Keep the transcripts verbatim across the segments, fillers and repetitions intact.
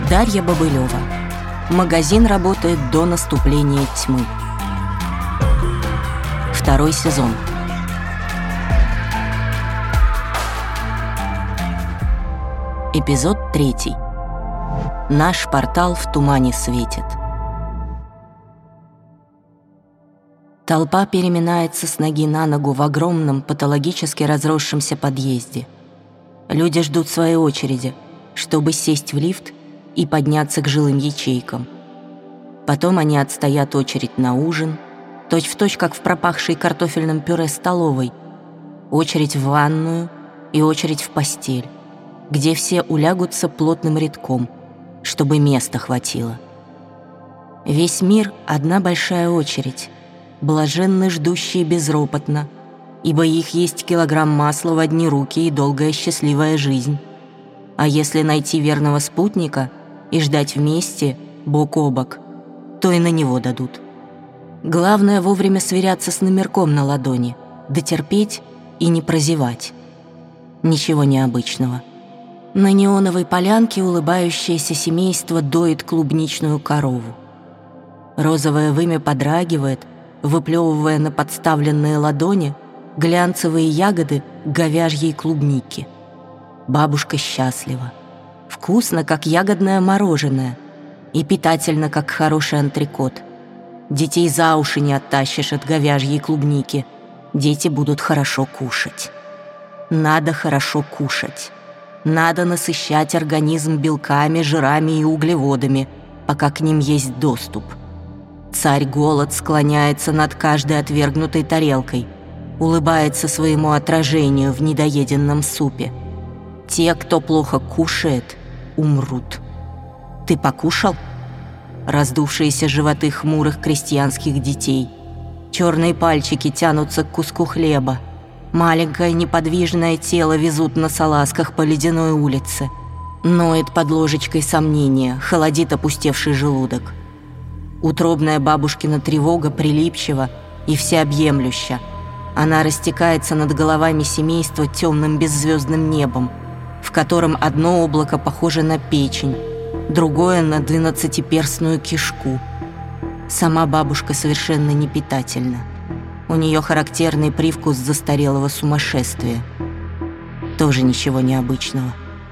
Дарья Бобылева. Магазин работает до наступления тьмы. Второй сезон. Эпизод третий. Наш портал в тумане светит. Толпа переминается с ноги на ногу в огромном, патологически разросшемся подъезде. Люди ждут своей очереди, чтобы сесть в лифт и подняться к жилым ячейкам. Потом они отстоят очередь на ужин, точь-в-точь, как в пропахшей картофельным пюре столовой, очередь в ванную и очередь в постель, где все улягутся плотным рядком, чтобы места хватило. Весь мир — одна большая очередь, блаженны ждущие безропотно, ибо их есть килограмм масла в одни руки и долгая счастливая жизнь. А если найти верного спутника и ждать вместе, бок о бок, то и на него дадут. Главное вовремя сверяться с номерком на ладони, дотерпеть и не прозевать. Ничего необычного. На неоновой полянке улыбающееся семейство доит клубничную корову. Розовое вымя подрагивает, выплевывая на подставленные ладони глянцевые ягоды говяжьей клубники. Бабушка счастлива. Вкусно, как ягодное мороженое, и питательно, как хороший антрекот. Детей за уши не оттащишь от говяжьей клубники. Дети будут хорошо кушать. Надо хорошо кушать. Надо насыщать организм белками, жирами и углеводами, пока к ним есть доступ. Царь-голод склоняется над каждой отвергнутой тарелкой, улыбается своему отражению в недоеденном супе. Те, кто плохо кушает, умрут. Ты покушал? Раздувшиеся животы хмурых крестьянских детей. Черные пальчики тянутся к куску хлеба. Маленькое неподвижное тело везут на салазках по ледяной улице. Ноет под ложечкой сомнения, холодит опустевший желудок. Утробная бабушкина тревога прилипчива и всеобъемлюща. Она растекается над головами семейства темным беззвездным небом, в котором одно облако похоже на печень, другое — на двенадцатиперстную кишку. Сама бабушка совершенно непитательна. У нее характерный привкус застарелого сумасшествия. Тоже ничего необычного.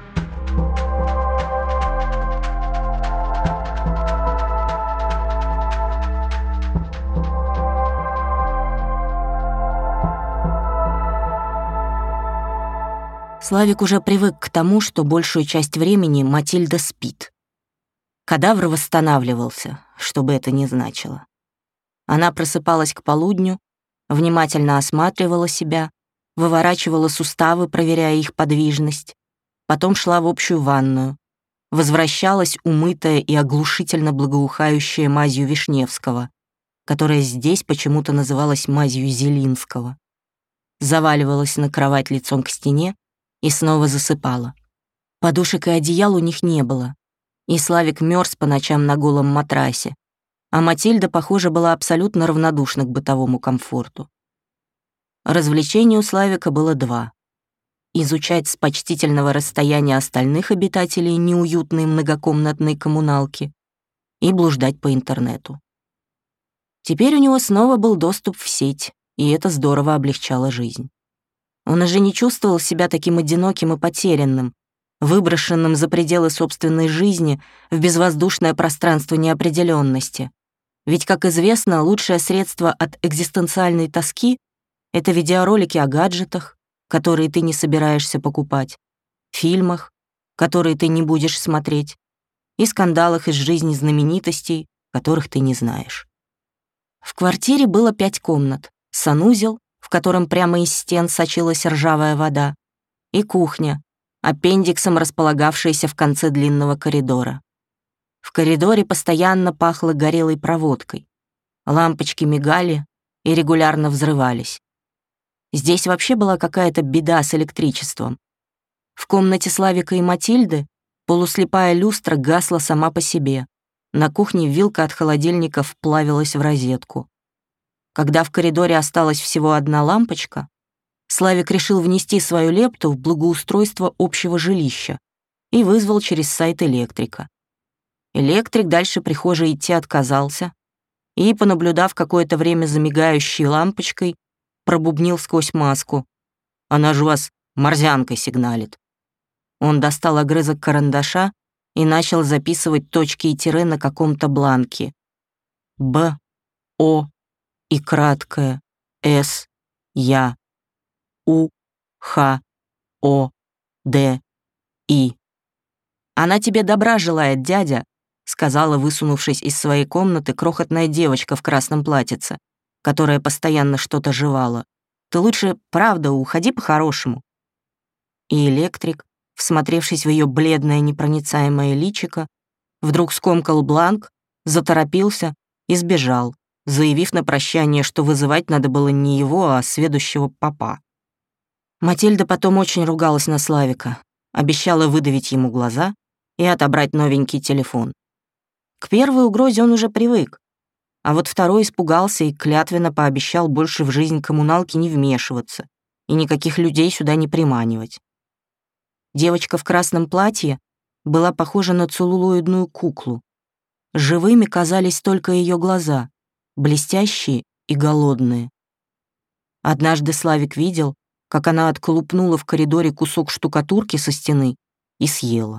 Славик уже привык к тому, что большую часть времени Матильда спит. Кадавр восстанавливался, что бы это ни значило. Она просыпалась к полудню, внимательно осматривала себя, выворачивала суставы, проверяя их подвижность, потом шла в общую ванную, возвращалась умытая и оглушительно благоухающая мазью Вишневского, которая здесь почему-то называлась мазью Зелинского, заваливалась на кровать лицом к стене и снова засыпала. Подушек и одеял у них не было, и Славик мерз по ночам на голом матрасе, а Матильда, похоже, была абсолютно равнодушна к бытовому комфорту. Развлечений у Славика было два: изучать с почтительного расстояния остальных обитателей неуютной многокомнатной коммуналки и блуждать по интернету. Теперь у него снова был доступ в сеть, и это здорово облегчало жизнь. Он уже не чувствовал себя таким одиноким и потерянным, выброшенным за пределы собственной жизни в безвоздушное пространство неопределенности. Ведь, как известно, лучшее средство от экзистенциальной тоски — это видеоролики о гаджетах, которые ты не собираешься покупать, фильмах, которые ты не будешь смотреть, и скандалах из жизни знаменитостей, которых ты не знаешь. В квартире было пять комнат: санузел, в котором прямо из стен сочилась ржавая вода, и кухня, аппендиксом располагавшаяся в конце длинного коридора. В коридоре постоянно пахло горелой проводкой. Лампочки мигали и регулярно взрывались. Здесь вообще была какая-то беда с электричеством. В комнате Славика и Матильды полуслепая люстра гасла сама по себе. На кухне вилка от холодильника вплавилась в розетку. Когда в коридоре осталась всего одна лампочка, Славик решил внести свою лепту в благоустройство общего жилища и вызвал через сайт электрика. Электрик дальше прихожей идти отказался и, понаблюдав какое-то время за мигающей лампочкой, пробубнил сквозь маску: «Она же вас морзянкой сигналит». Он достал огрызок карандаша и начал записывать точки и тире на каком-то бланке. Б, О и краткое, С, Я, У, Х, О, Д, И. «Она тебе добра желает, дядя», — сказала, высунувшись из своей комнаты, крохотная девочка в красном платьице, которая постоянно что-то жевала. «Ты лучше, правда, уходи по-хорошему». И электрик, всмотревшись в ее бледное непроницаемое личико, вдруг скомкал бланк, заторопился и сбежал, заявив на прощание, что вызывать надо было не его, а сведущего попа. Матильда потом очень ругалась на Славика, обещала выдавить ему глаза и отобрать новенький телефон. К первой угрозе он уже привык, а вот второй испугался и клятвенно пообещал больше в жизнь коммуналки не вмешиваться и никаких людей сюда не приманивать. Девочка в красном платье была похожа на целлулоидную куклу. Живыми казались только ее глаза, блестящие и голодные. Однажды Славик видел, как она отколупнула в коридоре кусок штукатурки со стены и съела.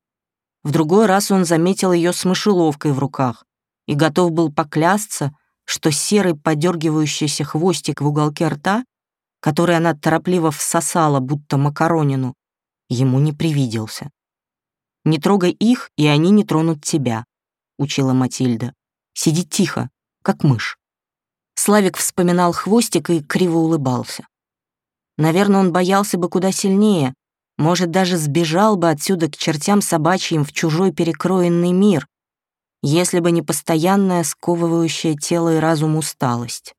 В другой раз он заметил ее с мышеловкой в руках и готов был поклясться, что серый подергивающийся хвостик в уголке рта, который она торопливо всосала, будто макаронину, ему не привиделся. «Не трогай их, и они не тронут тебя», — учила Матильда. «Сиди тихо, как мышь». Славик вспоминал хвостик и криво улыбался. Наверное, он боялся бы куда сильнее, может, даже сбежал бы отсюда к чертям собачьим в чужой перекроенный мир, если бы не постоянная сковывающая тело и разум усталость.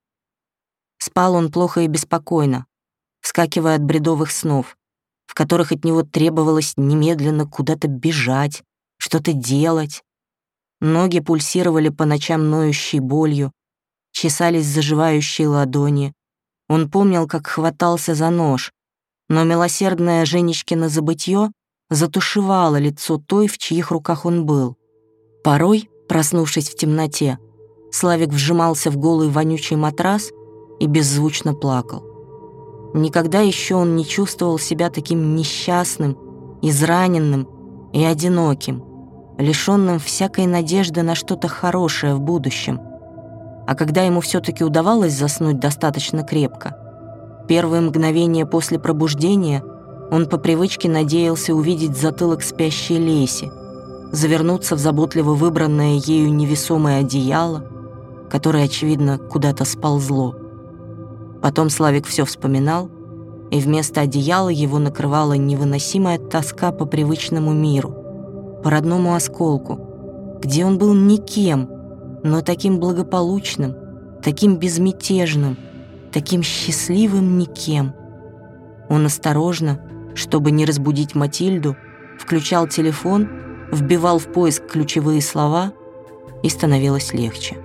Спал он плохо и беспокойно, вскакивая от бредовых снов, в которых от него требовалось немедленно куда-то бежать, что-то делать. Ноги пульсировали по ночам ноющей болью, чесались заживающие ладони. Он помнил, как хватался за нож, но милосердное Женечкино забытье затушевало лицо той, в чьих руках он был. Порой, проснувшись в темноте, Славик вжимался в голый вонючий матрас и беззвучно плакал. Никогда еще он не чувствовал себя таким несчастным, израненным и одиноким, лишенным всякой надежды на что-то хорошее в будущем. А когда ему все-таки удавалось заснуть достаточно крепко, первые мгновения после пробуждения он по привычке надеялся увидеть затылок спящей Леси, завернуться в заботливо выбранное ею невесомое одеяло, которое, очевидно, куда-то сползло. Потом Славик все вспоминал, и вместо одеяла его накрывала невыносимая тоска по привычному миру, по родному осколку, где он был никем, но таким благополучным, таким безмятежным, таким счастливым никем. Он осторожно, чтобы не разбудить Матильду, включал телефон, вбивал в поиск ключевые слова, и становилось легче.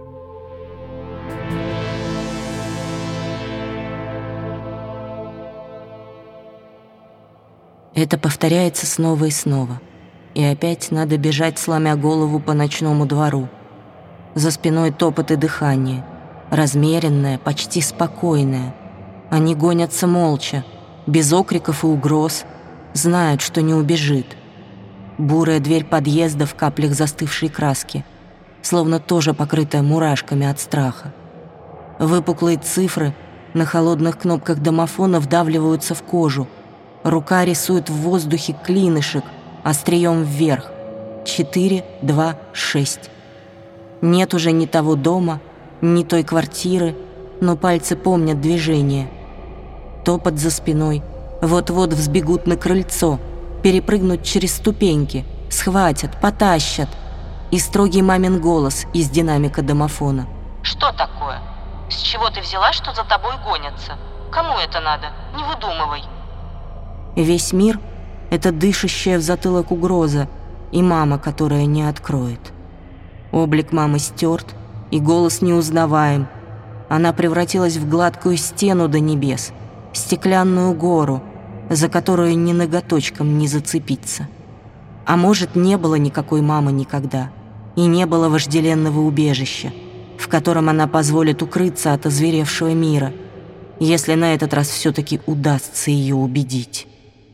Это повторяется снова и снова, и опять надо бежать, сломя голову по ночному двору. За спиной топот и дыхание, размеренное, почти спокойное. Они гонятся молча, без окриков и угроз, знают, что не убежит. Бурая дверь подъезда в каплях застывшей краски, словно тоже покрытая мурашками от страха. Выпуклые цифры на холодных кнопках домофона вдавливаются в кожу. Рука рисует в воздухе клинышек острием вверх. Четыре, два, шесть. Нет уже ни того дома, ни той квартиры, но пальцы помнят движение. Топот за спиной. Вот-вот взбегут на крыльцо, перепрыгнут через ступеньки, схватят, потащат. И строгий мамин голос из динамика домофона. «Что такое? С чего ты взяла, что за тобой гонятся? Кому это надо? Не выдумывай». Весь мир — это дышащая в затылок угроза и мама, которая не откроет. Облик мамы стерт, и голос неузнаваем. Она превратилась в гладкую стену до небес, стеклянную гору, за которую ни ноготочком не зацепиться. А может, не было никакой мамы никогда, и не было вожделенного убежища, в котором она позволит укрыться от озверевшего мира, если на этот раз все-таки удастся ее убедить.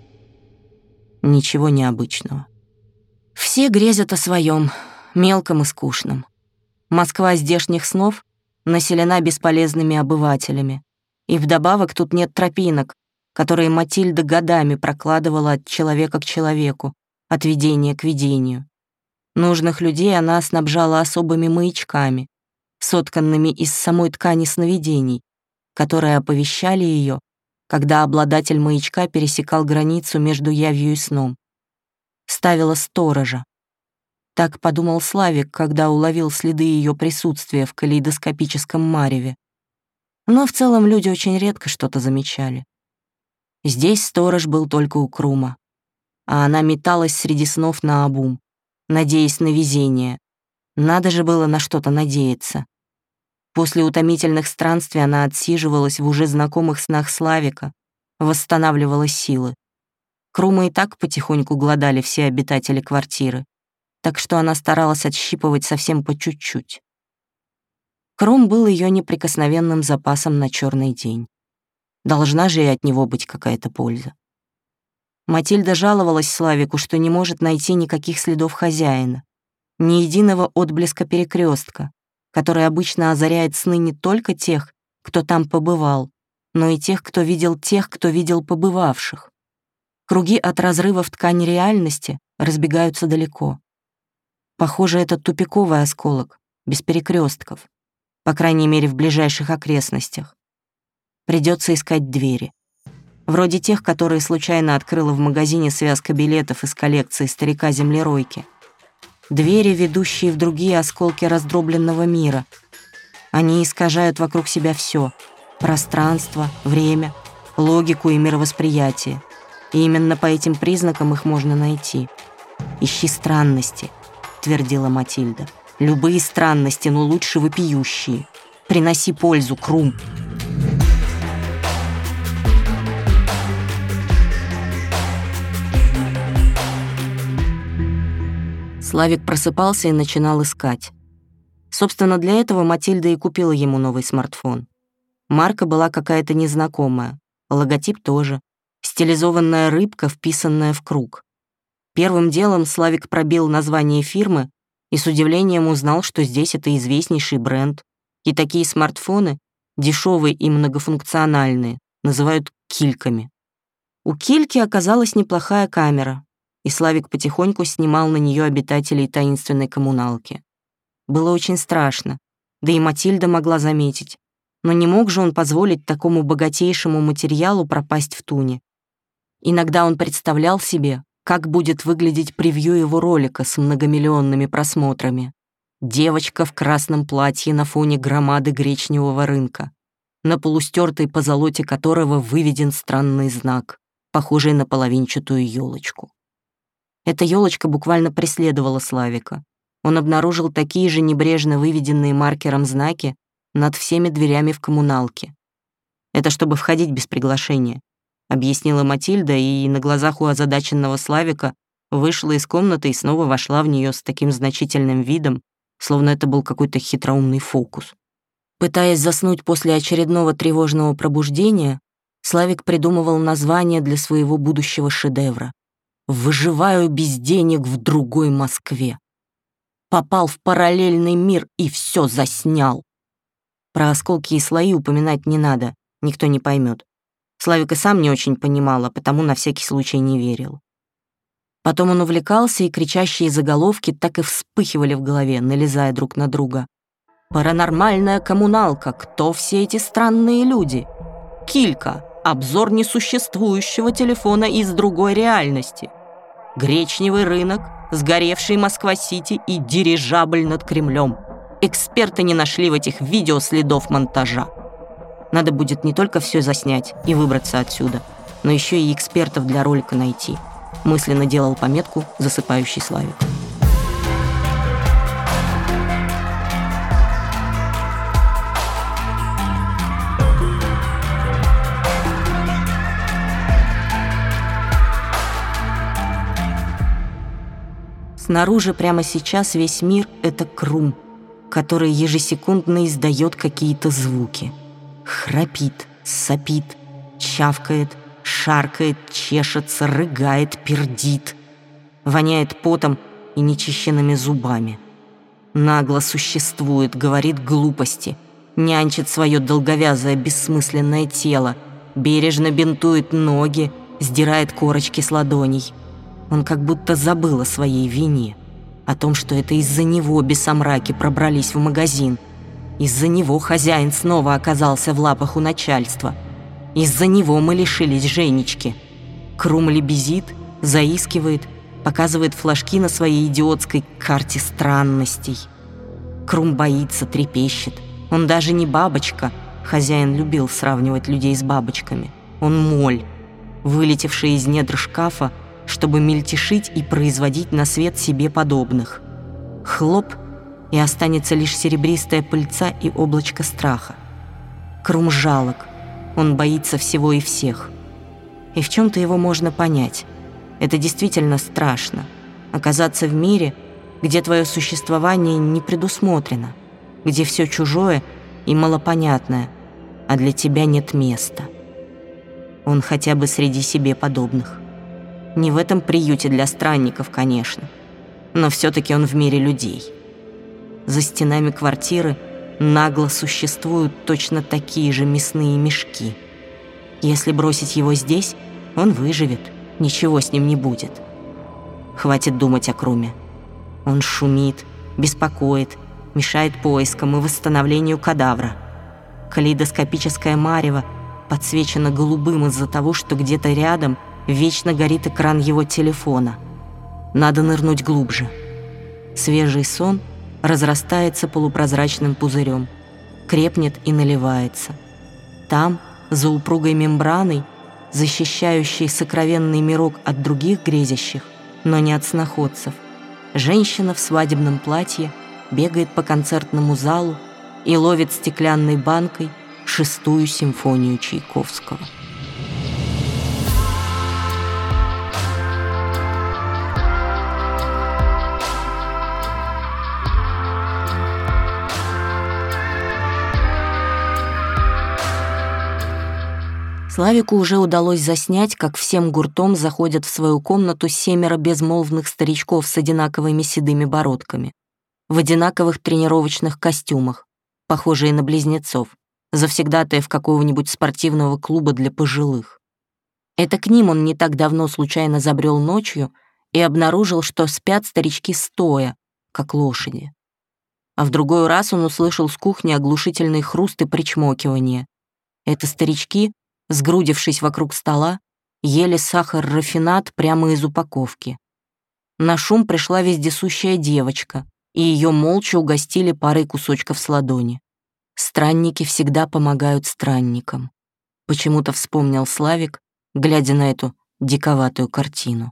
Ничего необычного. Все грезят о своем, мелком и скучном. Москва здешних снов населена бесполезными обывателями, и вдобавок тут нет тропинок, которые Матильда годами прокладывала от человека к человеку, от видения к видению. Нужных людей она снабжала особыми маячками, сотканными из самой ткани сновидений, которые оповещали ее, когда обладатель маячка пересекал границу между явью и сном. Ставила сторожа. Так подумал Славик, когда уловил следы ее присутствия в калейдоскопическом мареве. Но в целом люди очень редко что-то замечали. Здесь сторож был только у Крума, а она металась среди снов наобум, надеясь на везение. Надо же было на что-то надеяться. После утомительных странствий она отсиживалась в уже знакомых снах Славика, восстанавливала силы. Крума и так потихоньку голодали все обитатели квартиры, так что она старалась отщипывать совсем по чуть-чуть. Крум был ее неприкосновенным запасом на черный день. Должна же и от него быть какая-то польза. Матильда жаловалась Славику, что не может найти никаких следов хозяина, ни единого отблеска перекрестка, который обычно озаряет сны не только тех, кто там побывал, но и тех, кто видел тех, кто видел побывавших. Круги от разрыва в ткани реальности разбегаются далеко. Похоже, это тупиковый осколок, без перекрестков, по крайней мере, в ближайших окрестностях. Придется искать двери. Вроде тех, которые случайно открыла в магазине связка билетов из коллекции старика-землеройки. Двери, ведущие в другие осколки раздробленного мира. Они искажают вокруг себя все — пространство, время, логику и мировосприятие. И именно по этим признакам их можно найти. «Ищи странности», — твердила Матильда. «Любые странности, но лучше вопиющие. Приноси пользу, Крум». Славик просыпался и начинал искать. Собственно, для этого Матильда и купила ему новый смартфон. Марка была какая-то незнакомая, логотип тоже, стилизованная рыбка, вписанная в круг. Первым делом Славик пробил название фирмы и с удивлением узнал, что здесь это известнейший бренд, и такие смартфоны, дешевые и многофункциональные, называют кильками. У кильки оказалась неплохая камера, и Славик потихоньку снимал на нее обитателей таинственной коммуналки. Было очень страшно, да и Матильда могла заметить, но не мог же он позволить такому богатейшему материалу пропасть в туне. Иногда он представлял себе, как будет выглядеть превью его ролика с многомиллионными просмотрами. Девочка в красном платье на фоне громады гречневого рынка, на полустертой позолоте которого выведен странный знак, похожий на половинчатую елочку. Эта елочка буквально преследовала Славика. Он обнаружил такие же небрежно выведенные маркером знаки над всеми дверями в коммуналке. «Это чтобы входить без приглашения», — объяснила Матильда, и на глазах у озадаченного Славика вышла из комнаты и снова вошла в нее с таким значительным видом, словно это был какой-то хитроумный фокус. Пытаясь заснуть после очередного тревожного пробуждения, Славик придумывал название для своего будущего шедевра. «Выживаю без денег в другой Москве. Попал в параллельный мир и все заснял». Про осколки и слои упоминать не надо, никто не поймет. Славик и сам не очень понимал, а потому на всякий случай не верил. Потом он увлекался, и кричащие заголовки так и вспыхивали в голове, налезая друг на друга. «Паранормальная коммуналка. Кто все эти странные люди? Килька. Обзор несуществующего телефона из другой реальности. Гречневый рынок, сгоревший Москва-Сити и дирижабль над Кремлем. Эксперты не нашли в этих видео следов монтажа». Надо будет не только все заснять и выбраться отсюда, но еще и экспертов для ролика найти. Мысленно делал пометку засыпающий Славик. Снаружи прямо сейчас весь мир — это Крум, который ежесекундно издает какие-то звуки. Храпит, сопит, чавкает, шаркает, чешется, рыгает, пердит. Воняет потом и нечищенными зубами. Нагло существует, говорит глупости, нянчит свое долговязое бессмысленное тело, бережно бинтует ноги, сдирает корочки с ладоней. Он как будто забыл о своей вине, о том, что это из-за него бесомраки пробрались в магазин. Из-за него хозяин снова оказался в лапах у начальства. Из-за него мы лишились Женечки. Крум лебезит, заискивает, показывает флажки на своей идиотской карте странностей. Крум боится, трепещет. Он даже не бабочка. Хозяин любил сравнивать людей с бабочками. Он моль, вылетевший из недр шкафа, чтобы мельтешить и производить на свет себе подобных. Хлоп, и останется лишь серебристая пыльца и облачко страха. Крум жалок, он боится всего и всех. И в чем-то его можно понять. Это действительно страшно — оказаться в мире, где твое существование не предусмотрено, где все чужое и малопонятное, а для тебя нет места. Он хотя бы среди себе подобных. Не в этом приюте для странников, конечно, но все-таки он в мире людей. За стенами квартиры нагло существуют точно такие же мясные мешки. Если бросить его здесь, он выживет, ничего с ним не будет. Хватит думать о Круме. Он шумит, беспокоит, мешает поискам и восстановлению кадавра. Калейдоскопическое марево подсвечено голубым из-за того, что где-то рядом вечно горит экран его телефона. Надо нырнуть глубже. Свежий сон разрастается полупрозрачным пузырем, крепнет и наливается. Там, за упругой мембраной, защищающей сокровенный мирок от других грезящих, но не от сноходцев, женщина в свадебном платье бегает по концертному залу и ловит стеклянной банкой шестую симфонию Чайковского. Славику уже удалось заснять, как всем гуртом заходят в свою комнату семеро безмолвных старичков с одинаковыми седыми бородками, в одинаковых тренировочных костюмах, похожие на близнецов, завсегдатаев какого-нибудь спортивного клуба для пожилых. Это к ним он не так давно случайно забрел ночью и обнаружил, что спят старички стоя, как лошади. А в другой раз он услышал с кухни оглушительный хруст и причмокивание. Это старички, сгрудившись вокруг стола, ели сахар-рафинад прямо из упаковки. На шум пришла вездесущая девочка, и ее молча угостили парой кусочков с ладони. Странники всегда помогают странникам. Почему-то вспомнил Славик, глядя на эту диковатую картину.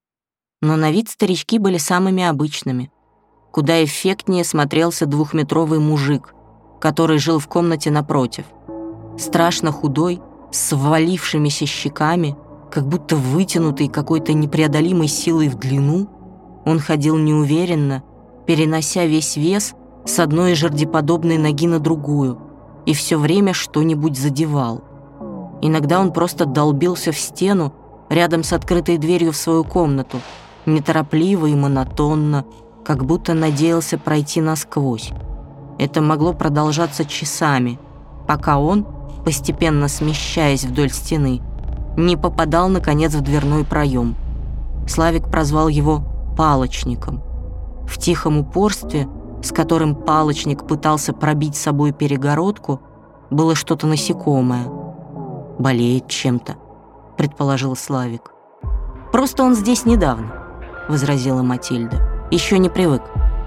Но на вид старички были самыми обычными. Куда эффектнее смотрелся двухметровый мужик, который жил в комнате напротив. Страшно худой, с ввалившимися щеками, как будто вытянутый какой-то непреодолимой силой в длину, он ходил неуверенно, перенося весь вес с одной жердеподобной ноги на другую, и все время что-нибудь задевал. Иногда он просто долбился в стену рядом с открытой дверью в свою комнату, неторопливо и монотонно, как будто надеялся пройти насквозь. Это могло продолжаться часами, пока он, постепенно смещаясь вдоль стены, не попадал, наконец, в дверной проем. Славик прозвал его «палочником». В тихом упорстве, с которым палочник пытался пробить с собой перегородку, было что-то насекомое. «Болеет чем-то», — предположил Славик. «Просто он здесь недавно», — возразила Матильда. «Еще не привык».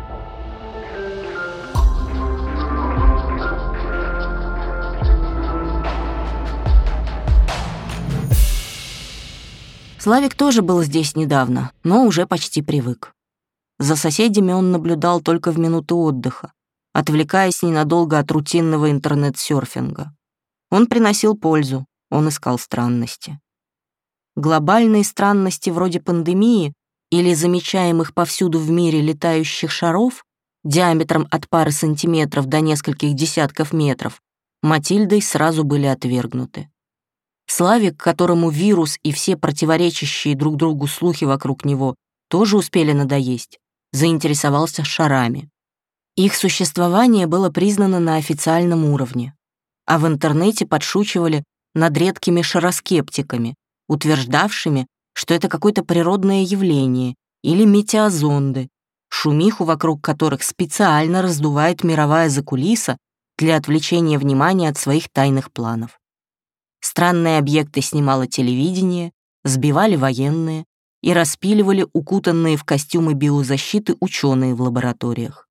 Славик тоже был здесь недавно, но уже почти привык. За соседями он наблюдал только в минуты отдыха, отвлекаясь ненадолго от рутинного интернет-серфинга. Он приносил пользу, он искал странности. Глобальные странности вроде пандемии или замечаемых повсюду в мире летающих шаров диаметром от пары сантиметров до нескольких десятков метров Матильдой сразу были отвергнуты. Славик, которому вирус и все противоречащие друг другу слухи вокруг него тоже успели надоесть, заинтересовался шарами. Их существование было признано на официальном уровне, а в интернете подшучивали над редкими шароскептиками, утверждавшими, что это какое-то природное явление или метеозонды, шумиху вокруг которых специально раздувает мировая закулиса для отвлечения внимания от своих тайных планов. Странные объекты снимало телевидение, сбивали военные и распиливали укутанные в костюмы биозащиты ученые в лабораториях.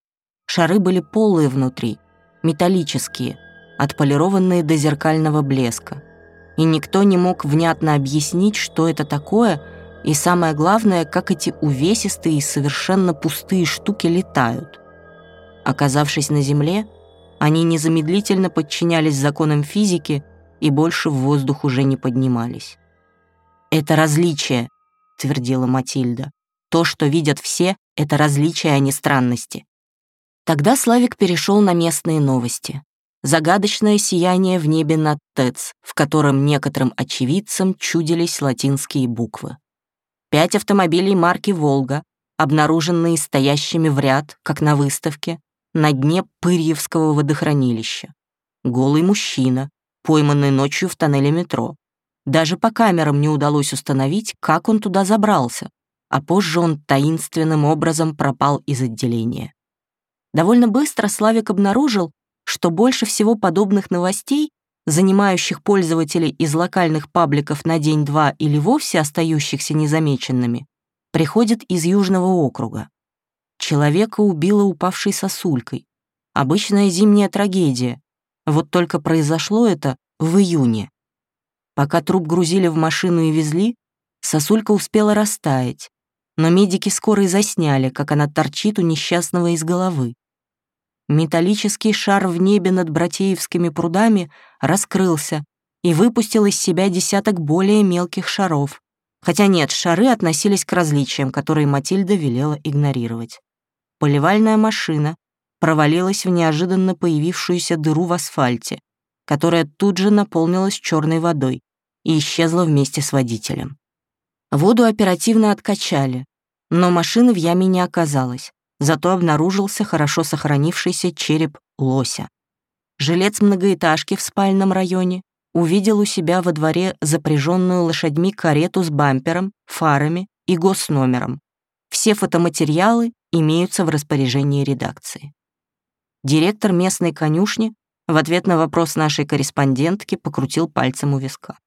Шары были полые внутри, металлические, отполированные до зеркального блеска, и никто не мог внятно объяснить, что это такое, и самое главное, как эти увесистые и совершенно пустые штуки летают. Оказавшись на Земле, они незамедлительно подчинялись законам физики и больше в воздух уже не поднимались. «Это различие», — твердила Матильда. «То, что видят все, — это различие, а не странности». Тогда Славик перешел на местные новости. Загадочное сияние в небе над ТЭЦ, в котором некоторым очевидцам чудились латинские буквы. Пять автомобилей марки «Волга», обнаруженные стоящими в ряд, как на выставке, на дне Пырьевского водохранилища. Голый мужчина, пойманный ночью в тоннеле метро. Даже по камерам не удалось установить, как он туда забрался, а позже он таинственным образом пропал из отделения. Довольно быстро Славик обнаружил, что больше всего подобных новостей, занимающих пользователей из локальных пабликов на день-два или вовсе остающихся незамеченными, приходит из Южного округа. Человека убило упавшей сосулькой. Обычная зимняя трагедия. Вот только произошло это в июне. Пока труп грузили в машину и везли, сосулька успела растаять, но медики скоро и засняли, как она торчит у несчастного из головы. Металлический шар в небе над Братеевскими прудами раскрылся и выпустил из себя десяток более мелких шаров. Хотя нет, шары относились к различиям, которые Матильда велела игнорировать. Поливальная машина провалилась в неожиданно появившуюся дыру в асфальте, которая тут же наполнилась черной водой и исчезла вместе с водителем. Воду оперативно откачали, но машины в яме не оказалось, зато обнаружился хорошо сохранившийся череп лося. Жилец многоэтажки в спальном районе увидел у себя во дворе запряженную лошадьми карету с бампером, фарами и госномером. Все фотоматериалы имеются в распоряжении редакции. Директор местной конюшни в ответ на вопрос нашей корреспондентки покрутил пальцем у виска.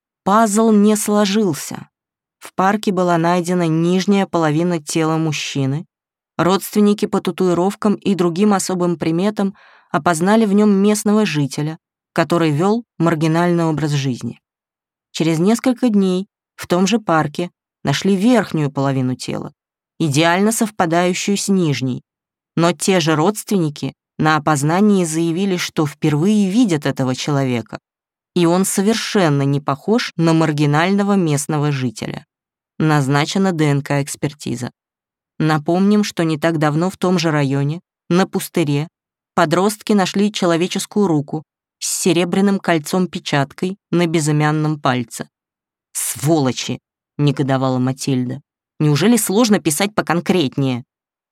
Пазл не сложился. В парке была найдена нижняя половина тела мужчины. Родственники по татуировкам и другим особым приметам опознали в нем местного жителя, который вел маргинальный образ жизни. Через несколько дней в том же парке нашли верхнюю половину тела, идеально совпадающую с нижней, но те же родственники на опознании заявили, что впервые видят этого человека, и он совершенно не похож на маргинального местного жителя. Назначена ДНК-экспертиза. Напомним, что не так давно в том же районе, на пустыре, подростки нашли человеческую руку с серебряным кольцом-печаткой на безымянном пальце. «Сволочи!» — негодовала Матильда. «Неужели сложно писать поконкретнее?»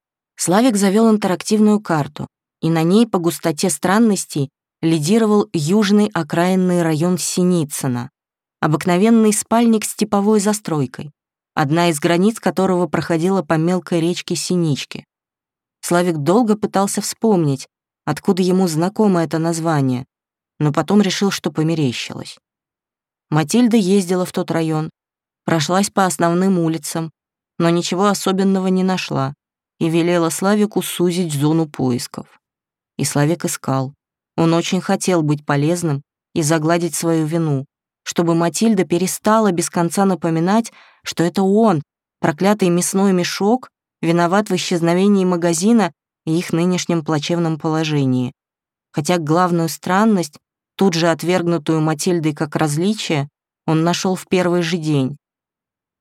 Славик завел интерактивную карту, и на ней по густоте странностей лидировал южный окраинный район Синицына, обыкновенный спальник с типовой застройкой, одна из границ которого проходила по мелкой речке Синички. Славик долго пытался вспомнить, откуда ему знакомо это название, но потом решил, что померещилось. Матильда ездила в тот район, прошлась по основным улицам, но ничего особенного не нашла и велела Славику сузить зону поисков. И Славик искал. Он очень хотел быть полезным и загладить свою вину, чтобы Матильда перестала без конца напоминать, что это он, проклятый мясной мешок, виноват в исчезновении магазина и их нынешнем плачевном положении. Хотя главную странность, тут же отвергнутую Матильдой как различие, он нашел в первый же день.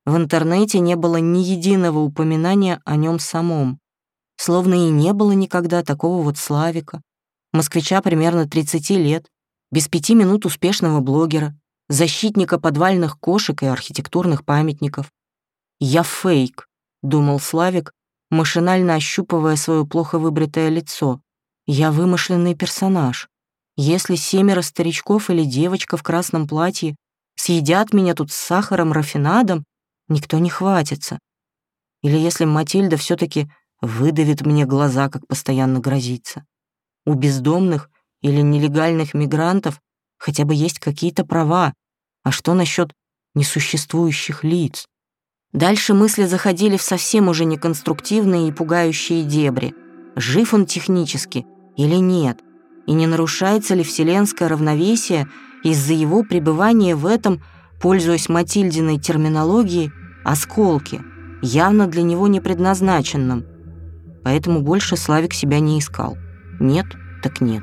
В интернете не было ни единого упоминания о нем самом. Словно и не было никогда такого вот Славика, москвича примерно тридцати лет, без пяти минут успешного блогера, защитника подвальных кошек и архитектурных памятников. «Я фейк», — думал Славик, машинально ощупывая свое плохо выбритое лицо. «Я вымышленный персонаж. Если семеро старичков или девочка в красном платье съедят меня тут с сахаром, рафинадом, никто не хватится. Или если Матильда все-таки выдавит мне глаза, как постоянно грозится. У бездомных или нелегальных мигрантов хотя бы есть какие-то права. А что насчет несуществующих лиц?» Дальше мысли заходили в совсем уже неконструктивные и пугающие дебри. Жив он технически или нет? И не нарушается ли вселенское равновесие из-за его пребывания в этом, пользуясь Матильдиной терминологией, осколке, явно для него не предназначенном? Поэтому больше Славик себя не искал. Нет, так нет.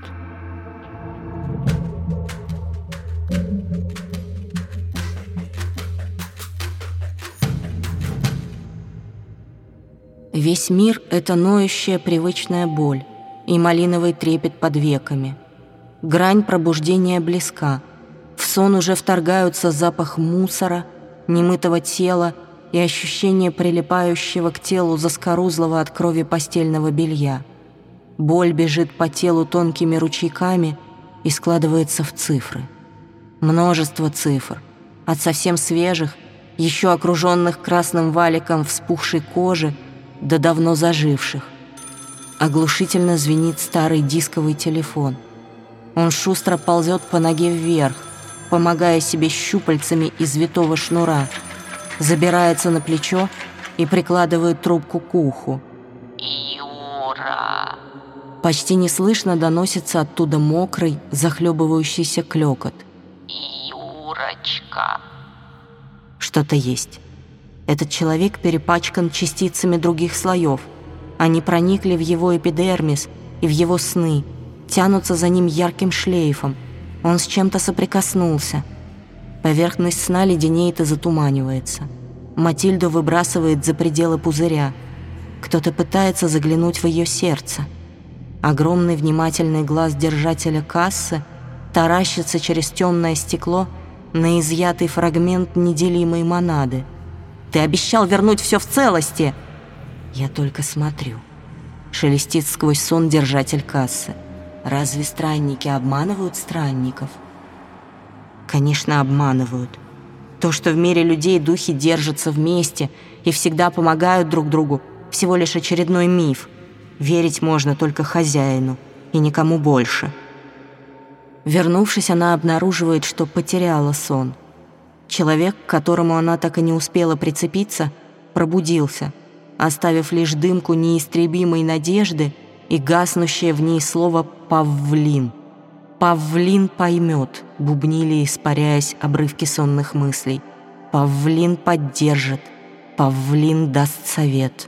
Весь мир — это ноющая привычная боль и малиновый трепет под веками. Грань пробуждения близка. В сон уже вторгаются запах мусора, немытого тела и ощущение прилипающего к телу заскорузлого от крови постельного белья. Боль бежит по телу тонкими ручейками и складывается в цифры. Множество цифр, от совсем свежих, еще окруженных красным валиком вспухшей кожи, до давно заживших. Оглушительно звенит старый дисковый телефон. Он шустро ползет по ноге вверх, помогая себе щупальцами из витого шнура, забирается на плечо и прикладывает трубку к уху. «Юра!» Почти неслышно доносится оттуда мокрый, захлебывающийся клёкот. «Юрочка!» Что-то есть. Этот человек перепачкан частицами других слоев. Они проникли в его эпидермис и в его сны, тянутся за ним ярким шлейфом. Он с чем-то соприкоснулся. Поверхность сна леденеет и затуманивается. Матильду выбрасывает за пределы пузыря. Кто-то пытается заглянуть в ее сердце. Огромный внимательный глаз держателя кассы таращится через темное стекло на изъятый фрагмент неделимой монады. «Ты обещал вернуть все в целости!» «Я только смотрю», — шелестит сквозь сон держатель кассы. «Разве странники обманывают странников?» Конечно, обманывают. То, что в мире людей духи держатся вместе и всегда помогают друг другу, всего лишь очередной миф. Верить можно только хозяину и никому больше. Вернувшись, она обнаруживает, что потеряла сон. Человек, к которому она так и не успела прицепиться, пробудился, оставив лишь дымку неистребимой надежды и гаснущее в ней слово «павлин». «Павлин поймет», — бубнили, испаряясь обрывки сонных мыслей. «Павлин поддержит, Павлин даст совет».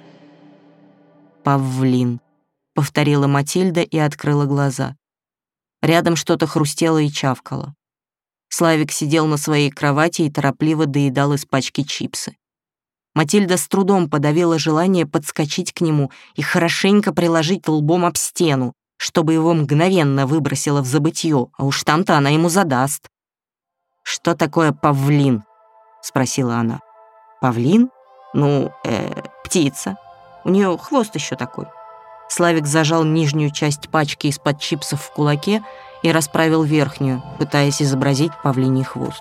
«Павлин», — повторила Матильда и открыла глаза. Рядом что-то хрустело и чавкало. Славик сидел на своей кровати и торопливо доедал из пачки чипсы. Матильда с трудом подавила желание подскочить к нему и хорошенько приложить лбом об стену, чтобы его мгновенно выбросило в забытье, а уж там-то она ему задаст. «Что такое павлин?» — спросила она. «Павлин? Ну, э, птица. У нее хвост еще такой». Славик зажал нижнюю часть пачки из-под чипсов в кулаке и расправил верхнюю, пытаясь изобразить павлиний хвост.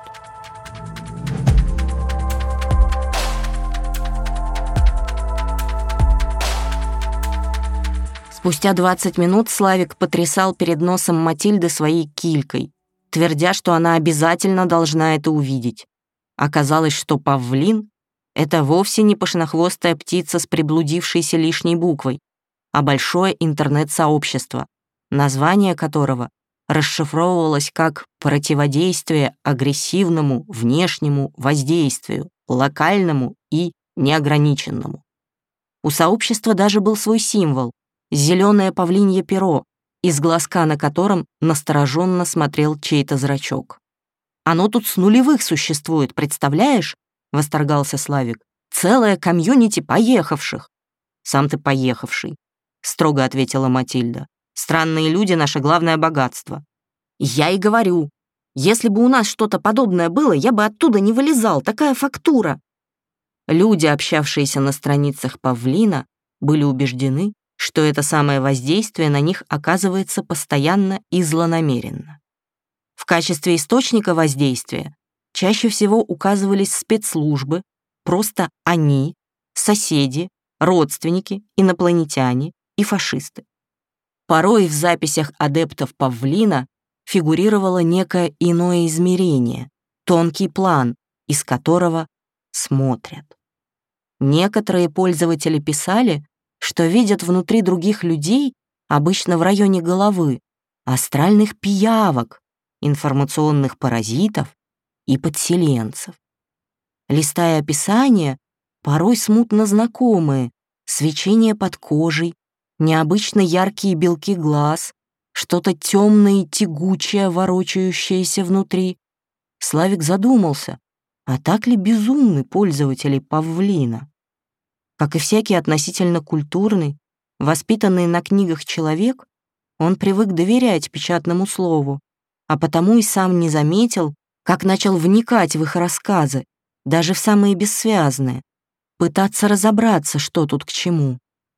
Спустя двадцать минут Славик потрясал перед носом Матильды своей килькой, твердя, что она обязательно должна это увидеть. Оказалось, что павлин — это вовсе не пышнохвостая птица с приблудившейся лишней буквой, а большое интернет-сообщество, название которого расшифровывалось как «противодействие агрессивному внешнему воздействию, локальному и неограниченному». У сообщества даже был свой символ — зеленое павлинье перо, из глазка на котором настороженно смотрел чей-то зрачок. «Оно тут с нулевых существует, представляешь?» — восторгался Славик. «Целая комьюнити поехавших!» «Сам ты поехавший», — строго ответила Матильда. «Странные люди — наше главное богатство». «Я и говорю, если бы у нас что-то подобное было, я бы оттуда не вылезал, такая фактура». Люди, общавшиеся на страницах Павлина, были убеждены, что это самое воздействие на них оказывается постоянно и злонамеренно. В качестве источника воздействия чаще всего указывались спецслужбы, просто они, соседи, родственники, инопланетяне и фашисты. Порой в записях адептов Павлина фигурировало некое иное измерение, тонкий план, из которого смотрят. Некоторые пользователи писали, что видят внутри других людей, обычно в районе головы, астральных пиявок, информационных паразитов и подселенцев. Листая описания, порой смутно знакомые, свечение под кожей, необычно яркие белки глаз, что-то темное и тягучее, ворочающееся внутри. Славик задумался, а так ли безумны пользователи Павлина? Как и всякий относительно культурный, воспитанный на книгах человек, он привык доверять печатному слову, а потому и сам не заметил, как начал вникать в их рассказы, даже в самые бессвязные, пытаться разобраться, что тут к чему.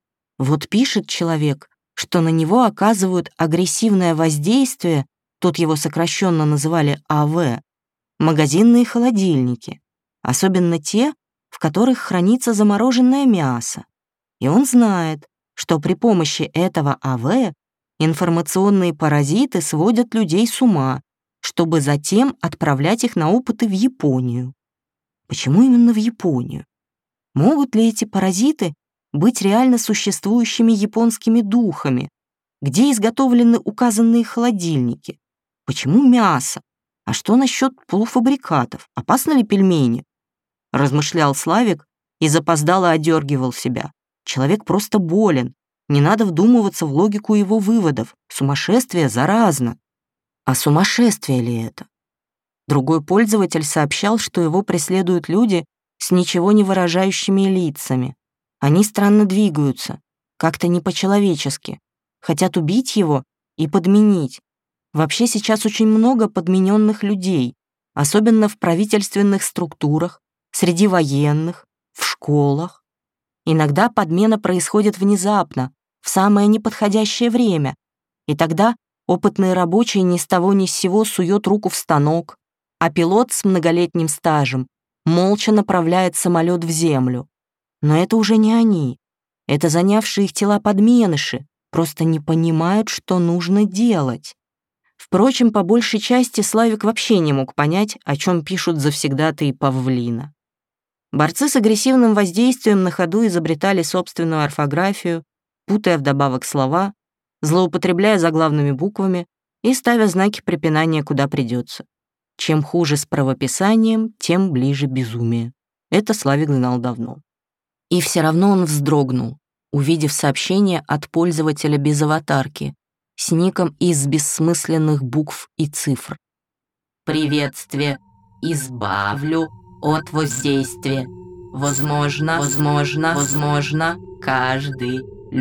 Вот пишет человек, что на него оказывают агрессивное воздействие, тут его сокращенно называли А В, магазинные холодильники, особенно те, в которых хранится замороженное мясо. И он знает, что при помощи этого А В информационные паразиты сводят людей с ума, чтобы затем отправлять их на опыты в Японию. Почему именно в Японию? Могут ли эти паразиты быть реально существующими японскими духами? Где изготовлены указанные холодильники? Почему мясо? А что насчет полуфабрикатов? Опасны ли пельмени? Размышлял Славик и запоздало одергивал себя. Человек просто болен. Не надо вдумываться в логику его выводов. Сумасшествие заразно. А сумасшествие ли это? Другой пользователь сообщал, что его преследуют люди с ничего не выражающими лицами. Они странно двигаются, как-то не по-человечески. Хотят убить его и подменить. Вообще сейчас очень много подмененных людей, особенно в правительственных структурах, среди военных, в школах. Иногда подмена происходит внезапно, в самое неподходящее время, и тогда опытный рабочий ни с того ни с сего сует руку в станок, а пилот с многолетним стажем молча направляет самолет в землю. Но это уже не они, это занявшие их тела подменыши, просто не понимают, что нужно делать. Впрочем, по большей части Славик вообще не мог понять, о чем пишут завсегдатаи Павлина. Борцы с агрессивным воздействием на ходу изобретали собственную орфографию, путая вдобавок слова, злоупотребляя заглавными буквами и ставя знаки препинания куда придется. Чем хуже с правописанием, тем ближе безумие. Это Славик знал давно. И все равно он вздрогнул, увидев сообщение от пользователя без аватарки с ником из бессмысленных букв и цифр. «Приветствие. Избавлю от воздействия. Возможно, возможно, возможно, каждый,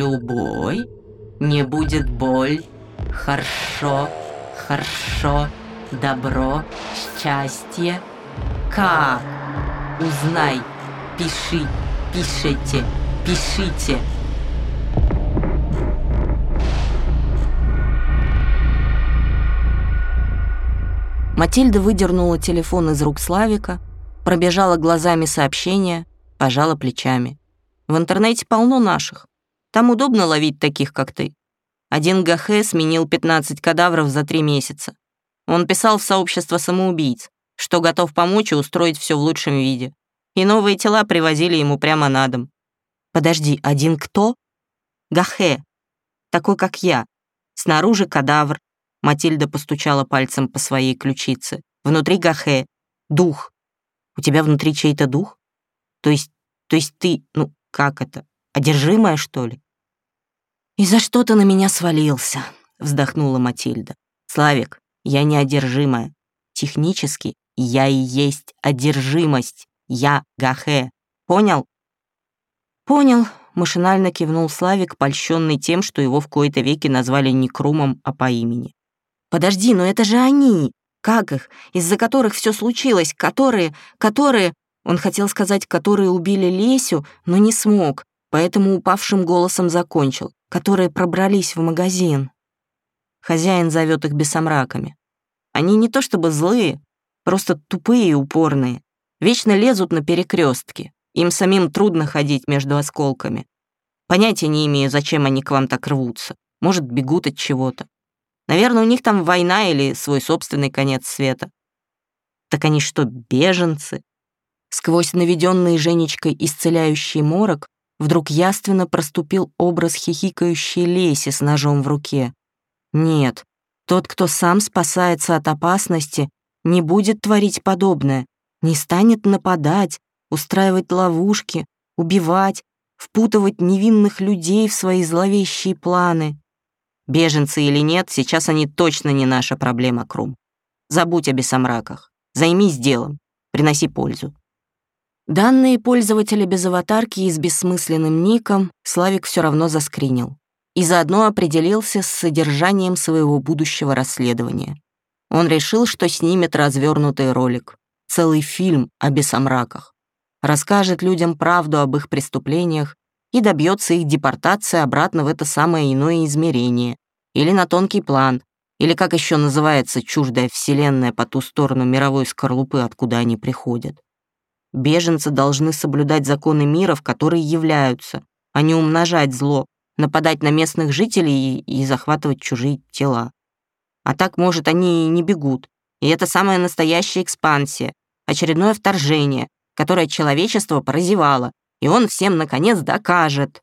любой. Не будет боль. Хорошо, хорошо, добро, счастье. Как? Узнай, пиши, пишите, пишите». Матильда выдернула телефон из рук Славика, пробежала глазами сообщения, пожала плечами. В интернете полно наших. Там удобно ловить таких, как ты. Один Гахе сменил пятнадцать кадавров за три месяца. Он писал в сообщество самоубийц, что готов помочь и устроить все в лучшем виде. И новые тела привозили ему прямо на дом. Подожди, один кто? Гахе. Такой, как я. Снаружи кадавр. Матильда постучала пальцем по своей ключице. Внутри Гахе. Дух. У тебя внутри чей-то дух? То есть, то есть ты, ну, как это, одержимая, что ли? «И за что ты на меня свалился?» — вздохнула Матильда. «Славик, я не одержимая. Технически я и есть одержимость. Я Гахе. Понял?» «Понял», — машинально кивнул Славик, польщенный тем, что его в кои-то веки назвали не Крумом, а по имени. «Подожди, но это же они! Как их? Из-за которых все случилось, которые, которые...» Он хотел сказать, которые убили Лесю, но не смог, поэтому упавшим голосом закончил, которые пробрались в магазин. Хозяин зовет их бесомраками. Они не то чтобы злые, просто тупые и упорные. Вечно лезут на перекрестки. Им самим трудно ходить между осколками. Понятия не имею, зачем они к вам так рвутся. Может, бегут от чего-то. Наверное, у них там война или свой собственный конец света. Так они что, беженцы? Сквозь наведенный Женечкой исцеляющий морок вдруг яственно проступил образ хихикающей Леси с ножом в руке. Нет, тот, кто сам спасается от опасности, не будет творить подобное, не станет нападать, устраивать ловушки, убивать, впутывать невинных людей в свои зловещие планы. Беженцы или нет, сейчас они точно не наша проблема, Крум. Забудь о бесомраках. Займись делом. Приноси пользу. Данные пользователя без аватарки и с бессмысленным ником Славик все равно заскринил и заодно определился с содержанием своего будущего расследования. Он решил, что снимет развернутый ролик, целый фильм о бесомраках, расскажет людям правду об их преступлениях и добьется их депортации обратно в это самое иное измерение, или на тонкий план, или, как еще называется, чуждая вселенная по ту сторону мировой скорлупы, откуда они приходят. Беженцы должны соблюдать законы мира, в которые являются, а не умножать зло, нападать на местных жителей и, и захватывать чужие тела. А так, может, они и не бегут. И это самая настоящая экспансия, очередное вторжение, которое человечество прозевало, и он всем, наконец, докажет.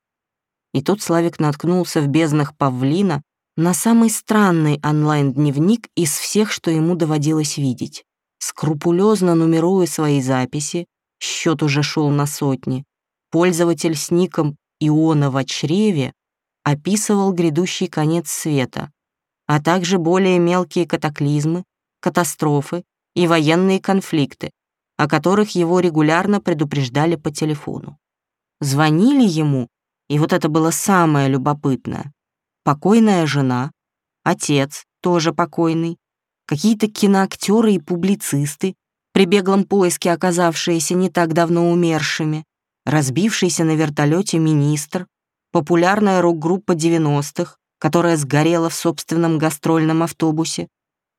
И тут Славик наткнулся в безднах Павлина на самый странный онлайн-дневник из всех, что ему доводилось видеть. Скрупулезно нумеруя свои записи, счет уже шел на сотни, пользователь с ником «Иона в чреве» описывал грядущий конец света, а также более мелкие катаклизмы, катастрофы и военные конфликты, о которых его регулярно предупреждали по телефону. Звонили ему, и вот это было самое любопытное, покойная жена, отец, тоже покойный, какие-то киноактеры и публицисты, при беглом поиске оказавшиеся не так давно умершими, разбившийся на вертолете министр, популярная рок-группа девяностых, которая сгорела в собственном гастрольном автобусе.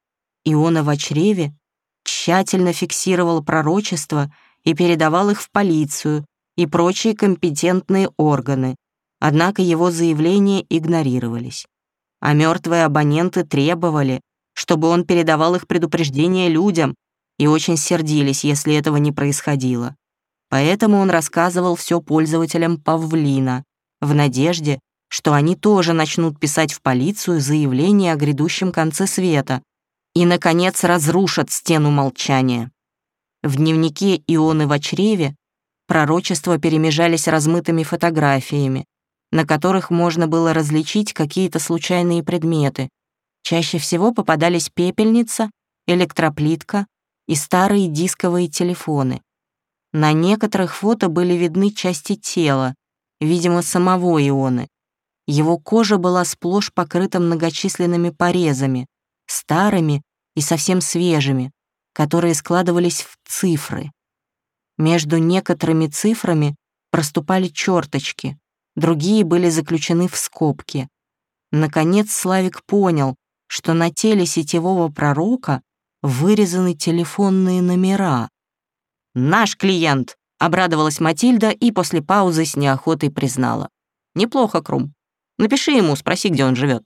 Иона в чреве тщательно фиксировал пророчества и передавал их в полицию и прочие компетентные органы, однако его заявления игнорировались. А мертвые абоненты требовали, чтобы он передавал их предупреждения людям, и очень сердились, если этого не происходило. Поэтому он рассказывал все пользователям Павлина, в надежде, что они тоже начнут писать в полицию заявление о грядущем конце света и, наконец, разрушат стену молчания. В дневнике Ионы в чреве пророчества перемежались размытыми фотографиями, на которых можно было различить какие-то случайные предметы. Чаще всего попадались пепельница, электроплитка и старые дисковые телефоны. На некоторых фото были видны части тела, видимо, самого Ионы. Его кожа была сплошь покрыта многочисленными порезами, старыми и совсем свежими, которые складывались в цифры. Между некоторыми цифрами проступали черточки, другие были заключены в скобки. Наконец Славик понял, что на теле сетевого пророка вырезаны телефонные номера. «Наш клиент!» — обрадовалась Матильда и после паузы с неохотой признала. «Неплохо, Крум. Напиши ему, спроси, где он живет».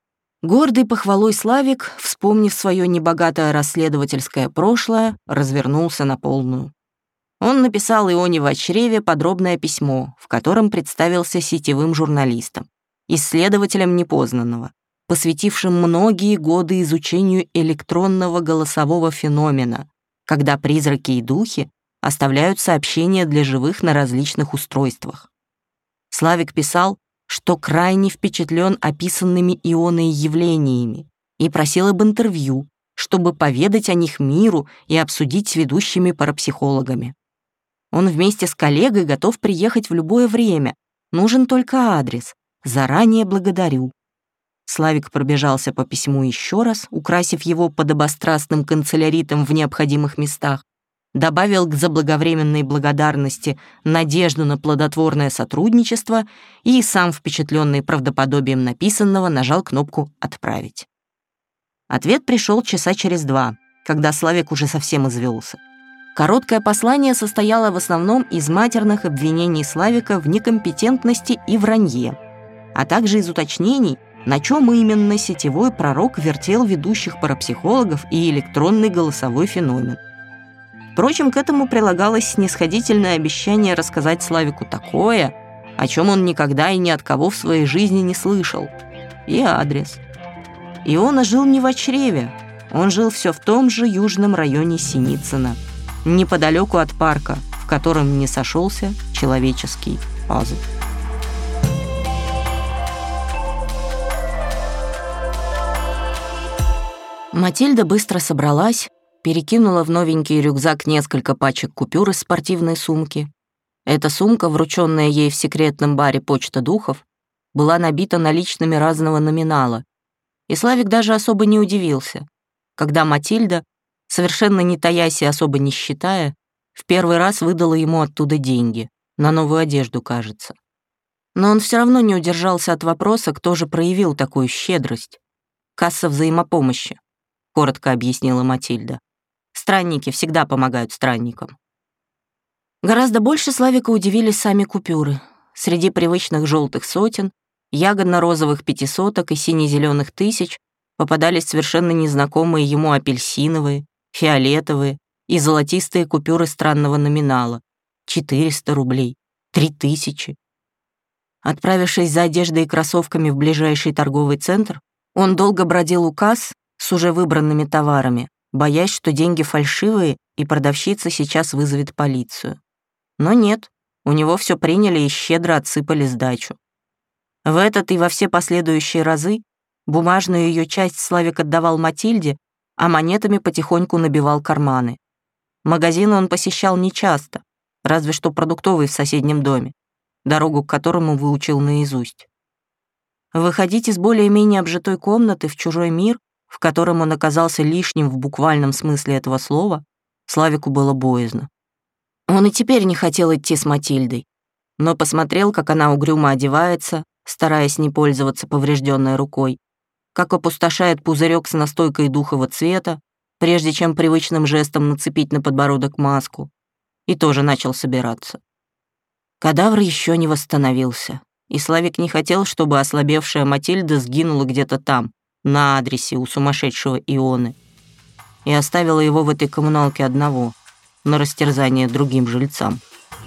Гордый похвалой Славик, вспомнив свое небогатое расследовательское прошлое, развернулся на полную. Он написал Ионе в чреве подробное письмо, в котором представился сетевым журналистом, исследователем непознанного, посвятившим многие годы изучению электронного голосового феномена, когда призраки и духи оставляют сообщения для живых на различных устройствах. Славик писал, что крайне впечатлен описанными Ионой явлениями и просил об интервью, чтобы поведать о них миру и обсудить с ведущими парапсихологами. Он вместе с коллегой готов приехать в любое время. Нужен только адрес. Заранее благодарю». Славик пробежался по письму еще раз, украсив его подобострастным канцеляритом в необходимых местах, добавил к заблаговременной благодарности надежду на плодотворное сотрудничество и, сам впечатленный правдоподобием написанного, нажал кнопку «Отправить». Ответ пришел часа через два, когда Славик уже совсем извелся. Короткое послание состояло в основном из матерных обвинений Славика в некомпетентности и вранье, а также из уточнений, на чем именно сетевой пророк вертел ведущих парапсихологов и электронный голосовой феномен. Впрочем, к этому прилагалось снисходительное обещание рассказать Славику такое, о чем он никогда и ни от кого в своей жизни не слышал, и адрес. Иона жил не в чреве, он жил все в том же южном районе Синицына, неподалеку от парка, в котором не сошелся человеческий пазл. Матильда быстро собралась, перекинула в новенький рюкзак несколько пачек купюр из спортивной сумки. Эта сумка, врученная ей в секретном баре «Почта духов», была набита наличными разного номинала, и Славик даже особо не удивился, когда Матильда, совершенно не таясь и особо не считая, в первый раз выдала ему оттуда деньги, на новую одежду, кажется. Но он все равно не удержался от вопроса, кто же проявил такую щедрость. «Касса взаимопомощи», — коротко объяснила Матильда. «Странники всегда помогают странникам». Гораздо больше Славика удивили сами купюры. Среди привычных желтых сотен, ягодно-розовых пятисоток и сине-зеленых тысяч попадались совершенно незнакомые ему апельсиновые, фиолетовые и золотистые купюры странного номинала. четыреста рублей, три тысячи. Отправившись за одеждой и кроссовками в ближайший торговый центр, он долго бродил у касс с уже выбранными товарами, боясь, что деньги фальшивые и продавщица сейчас вызовет полицию. Но нет, у него все приняли и щедро отсыпали сдачу. В этот и во все последующие разы бумажную ее часть Славик отдавал Матильде, а монетами потихоньку набивал карманы. Магазины он посещал нечасто, разве что продуктовый в соседнем доме, дорогу к которому выучил наизусть. Выходить из более-менее обжитой комнаты в чужой мир, в котором он оказался лишним в буквальном смысле этого слова, Славику было боязно. Он и теперь не хотел идти с Матильдой, но посмотрел, как она угрюмо одевается, стараясь не пользоваться поврежденной рукой, как опустошает пузырек с настойкой духового цвета, прежде чем привычным жестом нацепить на подбородок маску, и тоже начал собираться. Кадавр еще не восстановился, и Славик не хотел, чтобы ослабевшая Матильда сгинула где-то там, на адресе у сумасшедшего Ионы, и оставила его в этой коммуналке одного, на растерзание другим жильцам.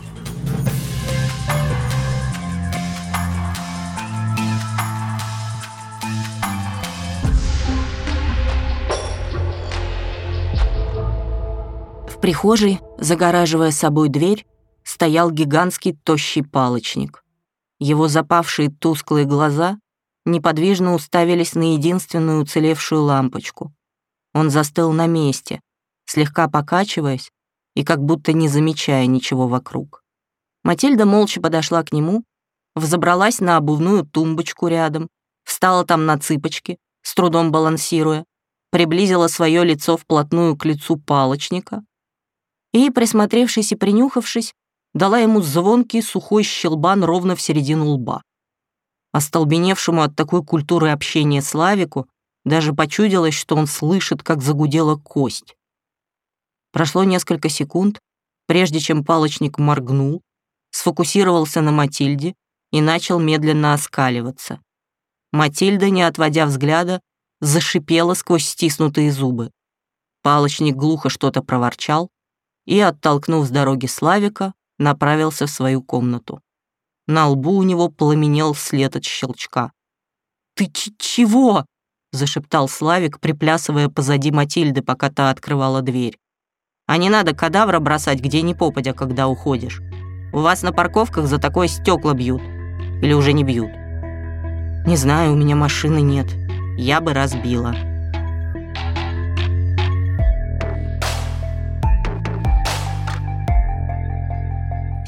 В прихожей, загораживая собой дверь, стоял гигантский тощий палочник. Его запавшие тусклые глаза неподвижно уставились на единственную уцелевшую лампочку. Он застыл на месте, слегка покачиваясь и как будто не замечая ничего вокруг. Матильда молча подошла к нему, взобралась на обувную тумбочку рядом, встала там на цыпочки, с трудом балансируя, приблизила свое лицо вплотную к лицу палочника и, присмотревшись и принюхавшись, дала ему звонкий сухой щелбан ровно в середину лба. Остолбеневшему от такой культуры общения Славику даже почудилось, что он слышит, как загудела кость. Прошло несколько секунд, прежде чем палочник моргнул, сфокусировался на Матильде и начал медленно оскаливаться. Матильда, не отводя взгляда, зашипела сквозь стиснутые зубы. Палочник глухо что-то проворчал и, оттолкнув с дороги Славика, направился в свою комнату. На лбу у него пламенел след от щелчка. «Ты ч чего?» — зашептал Славик, приплясывая позади Матильды, пока та открывала дверь. «А не надо кадавра бросать где ни попадя, когда уходишь. У вас на парковках за такое стекла бьют. Или уже не бьют?» «Не знаю, у меня машины нет. Я бы разбила».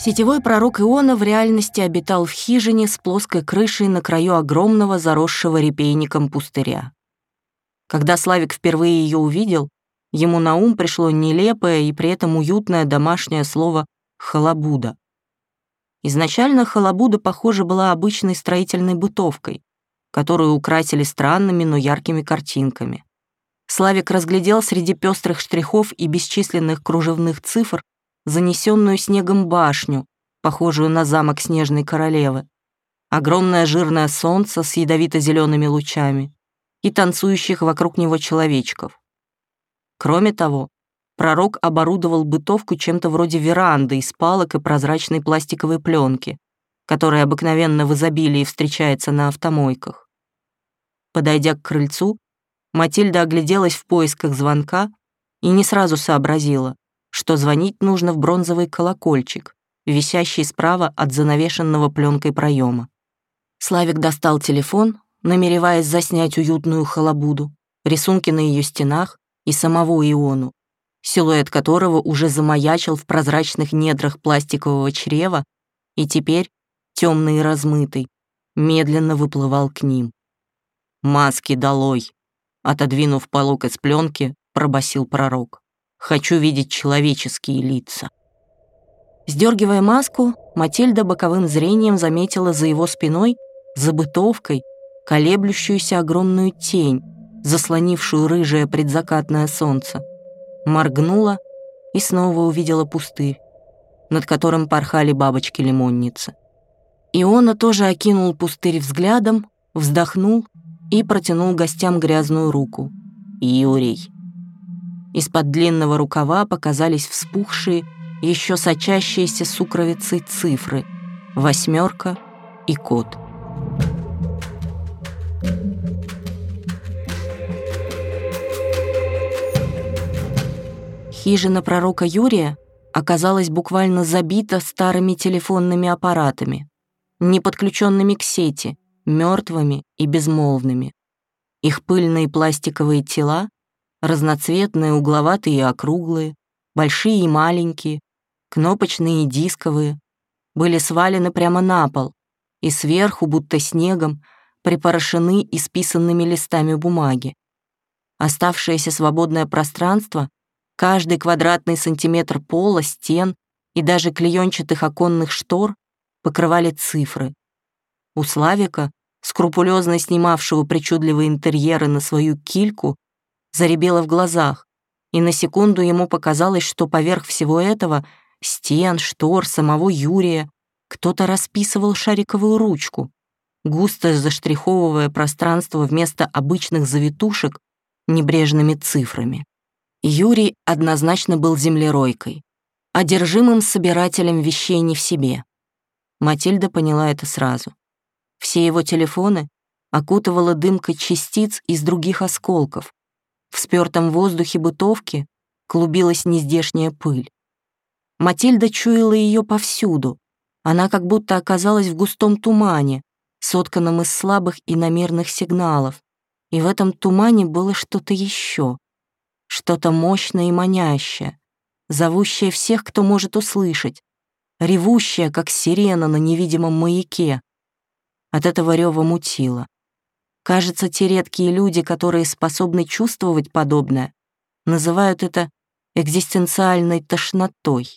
Сетевой пророк Иона в реальности обитал в хижине с плоской крышей на краю огромного заросшего репейником пустыря. Когда Славик впервые ее увидел, ему на ум пришло нелепое и при этом уютное домашнее слово «халабуда». Изначально халабуда, похоже, была обычной строительной бытовкой, которую украсили странными, но яркими картинками. Славик разглядел среди пестрых штрихов и бесчисленных кружевных цифр занесенную снегом башню, похожую на замок Снежной Королевы, огромное жирное солнце с ядовито-зелеными лучами и танцующих вокруг него человечков. Кроме того, пророк оборудовал бытовку чем-то вроде веранды из палок и прозрачной пластиковой пленки, которая обыкновенно в изобилии встречается на автомойках. Подойдя к крыльцу, Матильда огляделась в поисках звонка и не сразу сообразила, что звонить нужно в бронзовый колокольчик, висящий справа от занавешенного пленкой проема. Славик достал телефон, намереваясь заснять уютную халабуду, рисунки на ее стенах и самого Иону, силуэт которого уже замаячил в прозрачных недрах пластикового чрева и теперь, темный и размытый, медленно выплывал к ним. «Маски долой!» — отодвинув полок из пленки, пробасил пророк. «Хочу видеть человеческие лица». Сдергивая маску, Матильда боковым зрением заметила за его спиной, за бытовкой, колеблющуюся огромную тень, заслонившую рыжее предзакатное солнце. Моргнула и снова увидела пустырь, над которым порхали бабочки-лимонницы. Иона тоже окинул пустырь взглядом, вздохнул и протянул гостям грязную руку. «Юрий». Из-под длинного рукава показались вспухшие, еще сочащиеся сукровицей цифры, восьмерка и код. Хижина пророка Юрия оказалась буквально забита старыми телефонными аппаратами, не подключенными к сети, мертвыми и безмолвными. Их пыльные пластиковые тела, разноцветные, угловатые и округлые, большие и маленькие, кнопочные и дисковые, были свалены прямо на пол и сверху, будто снегом, припорошены исписанными листами бумаги. Оставшееся свободное пространство, каждый квадратный сантиметр пола, стен и даже клеенчатых оконных штор покрывали цифры. У Славика, скрупулезно снимавшего причудливые интерьеры на свою кильку, заребело в глазах, и на секунду ему показалось, что поверх всего этого стен, штор, самого Юрия кто-то расписывал шариковую ручку, густо заштриховывая пространство вместо обычных завитушек небрежными цифрами. Юрий однозначно был землеройкой, одержимым собирателем вещей не в себе. Матильда поняла это сразу. Все его телефоны окутывала дымка частиц из других осколков. В спёртом воздухе бытовки клубилась нездешняя пыль. Матильда чуяла ее повсюду. Она как будто оказалась в густом тумане, сотканном из слабых и намерных сигналов. И в этом тумане было что-то еще, что-то мощное и манящее, зовущее всех, кто может услышать, ревущее, как сирена на невидимом маяке. От этого рева мутило. Кажется, те редкие люди, которые способны чувствовать подобное, называют это экзистенциальной тошнотой.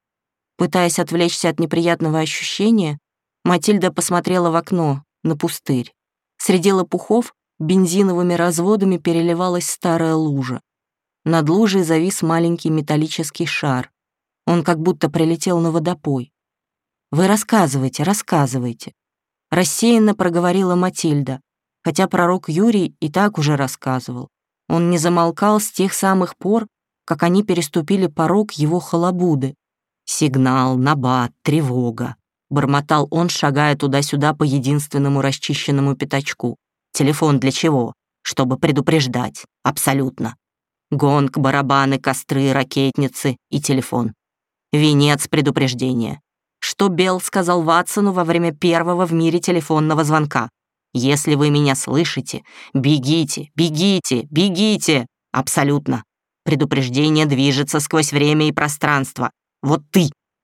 Пытаясь отвлечься от неприятного ощущения, Матильда посмотрела в окно, на пустырь. Среди лопухов бензиновыми разводами переливалась старая лужа. Над лужей завис маленький металлический шар. Он как будто прилетел на водопой. «Вы рассказывайте, рассказывайте», — рассеянно проговорила Матильда, хотя пророк Юрий и так уже рассказывал. Он не замолкал с тех самых пор, как они переступили порог его халабуды. «Сигнал, набат, тревога», — бормотал он, шагая туда-сюда по единственному расчищенному пятачку. «Телефон для чего? Чтобы предупреждать. Абсолютно. Гонг, барабаны, костры, ракетницы и телефон. Венец предупреждения. Что Белл сказал Ватсону во время первого в мире телефонного звонка? Если вы меня слышите, бегите, бегите, бегите. Абсолютно. Предупреждение движется сквозь время и пространство. Вот ты.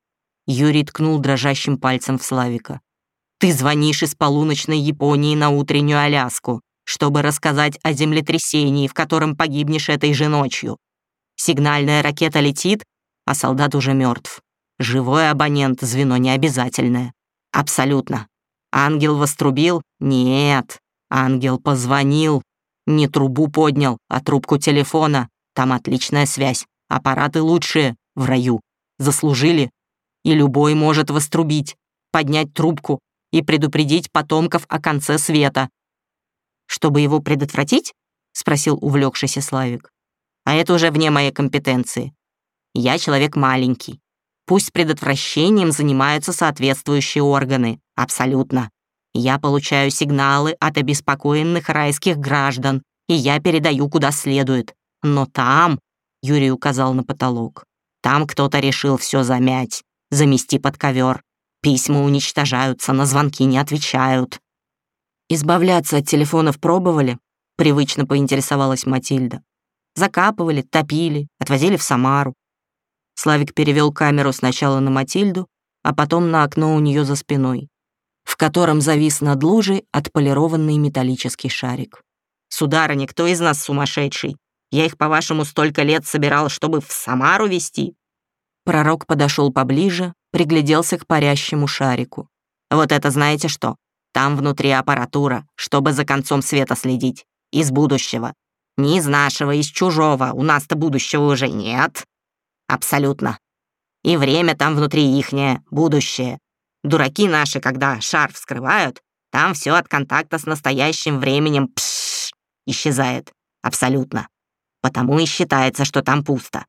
Юрий ткнул дрожащим пальцем в Славика. «Ты звонишь из полуночной Японии на утреннюю Аляску, чтобы рассказать о землетрясении, в котором погибнешь этой же ночью. Сигнальная ракета летит, а солдат уже мертв. Живой абонент — звено необязательное. Абсолютно. Ангел вострубил? Нет. Ангел позвонил. Не трубу поднял, а трубку телефона. Там отличная связь. Аппараты лучшие в раю. Заслужили. И любой может вострубить, поднять трубку и предупредить потомков о конце света». «Чтобы его предотвратить?» — спросил увлекшийся Славик. «А это уже вне моей компетенции. Я человек маленький. Пусть с предотвращением занимаются соответствующие органы. Абсолютно. Я получаю сигналы от обеспокоенных райских граждан, и я передаю куда следует. Но там, — Юрий указал на потолок, — там кто-то решил все замять, замести под ковер. Письма уничтожаются, на звонки не отвечают». «Избавляться от телефонов пробовали?» — привычно поинтересовалась Матильда. «Закапывали, топили, отвозили в Самару». Славик перевел камеру сначала на Матильду, а потом на окно у нее за спиной, в котором завис над лужей отполированный металлический шарик. «Сударыня, кто из нас сумасшедший? Я их, по-вашему, столько лет собирал, чтобы в Самару везти?» Пророк подошел поближе, пригляделся к парящему шарику. «Вот это знаете что? Там внутри аппаратура, чтобы за концом света следить. Из будущего. Не из нашего, из чужого. У нас-то будущего уже нет. Абсолютно. И время там внутри ихнее, будущее. Дураки наши, когда шар вскрывают, там все от контакта с настоящим временем пш, исчезает. Абсолютно. Потому и считается, что там пусто.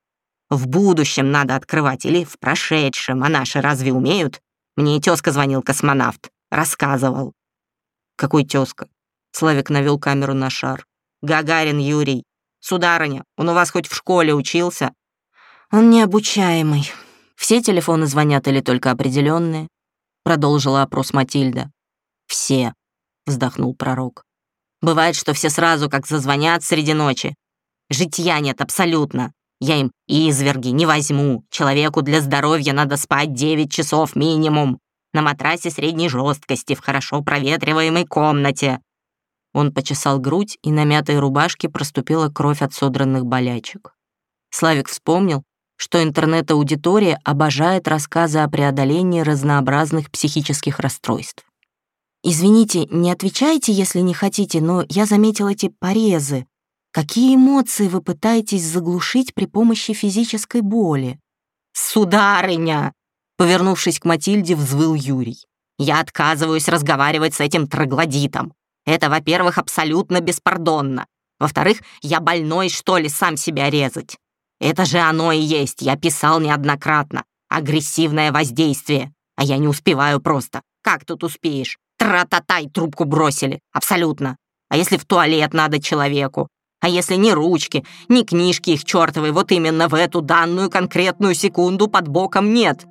В будущем надо открывать или в прошедшем, а наши разве умеют? Мне тезка звонил космонавт, рассказывал». «Какой тезка?» Славик навел камеру на шар. «Гагарин Юрий. Сударыня, он у вас хоть в школе учился?» «Он необучаемый. Все телефоны звонят или только определенные?» Продолжила опрос Матильда. «Все», — вздохнул пророк. «Бывает, что все сразу как зазвонят среди ночи. Житья нет абсолютно. Я им изверги не возьму. Человеку для здоровья надо спать девять часов минимум. На матрасе средней жесткости в хорошо проветриваемой комнате». Он почесал грудь, и на мятой рубашке проступила кровь от содранных болячек. Славик вспомнил, что интернет-аудитория обожает рассказы о преодолении разнообразных психических расстройств. «Извините, не отвечайте, если не хотите, но я заметил эти порезы. Какие эмоции вы пытаетесь заглушить при помощи физической боли?» «Сударыня!» — повернувшись к Матильде, взвыл Юрий. «Я отказываюсь разговаривать с этим троглодитом. Это, во-первых, абсолютно беспардонно. Во-вторых, я больной, что ли, сам себя резать? Это же оно и есть, я писал неоднократно. Агрессивное воздействие. А я не успеваю просто. Как тут успеешь? Тра-та-тай, трубку бросили. Абсолютно. А если в туалет надо человеку? А если ни ручки, ни книжки их чертовой вот именно в эту данную конкретную секунду под боком нет?»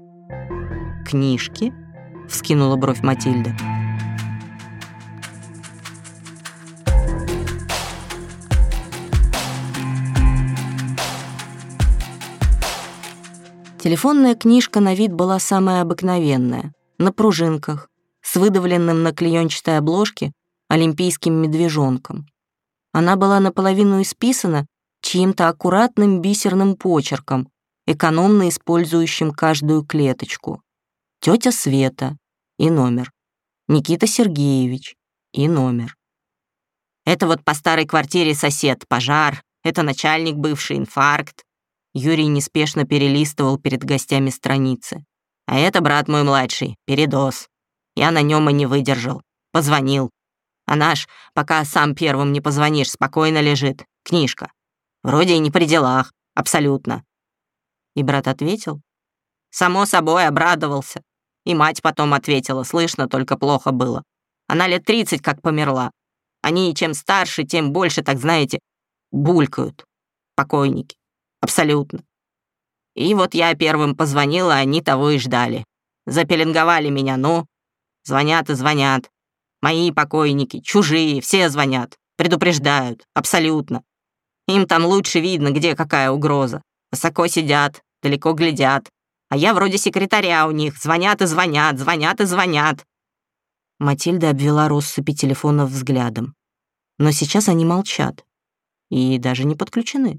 «Книжки?» — вскинула бровь Матильда. Телефонная книжка на вид была самая обыкновенная, на пружинках, с выдавленным на клеенчатой обложке олимпийским медвежонком. Она была наполовину исписана чьим-то аккуратным бисерным почерком, экономно использующим каждую клеточку. Тетя Света и номер. Никита Сергеевич и номер. «Это вот по старой квартире сосед, пожар, это начальник бывший, инфаркт». Юрий неспешно перелистывал перед гостями страницы. «А это брат мой младший, передоз. Я на нем и не выдержал. Позвонил. А наш, пока сам первым не позвонишь, спокойно лежит. Книжка. Вроде и не при делах. Абсолютно». И брат ответил. «Само собой, обрадовался. И мать потом ответила, слышно, только плохо было. Она лет тридцать как померла. Они чем старше, тем больше, так знаете, булькают. Покойники. Абсолютно. И вот я первым позвонила, они того и ждали. Запеленговали меня, ну. Звонят и звонят. Мои покойники, чужие, все звонят. Предупреждают. Абсолютно. Им там лучше видно, где какая угроза. Высоко сидят, далеко глядят. А я вроде секретаря у них. Звонят и звонят, звонят и звонят». Матильда обвела россыпи телефонов взглядом. Но сейчас они молчат и даже не подключены.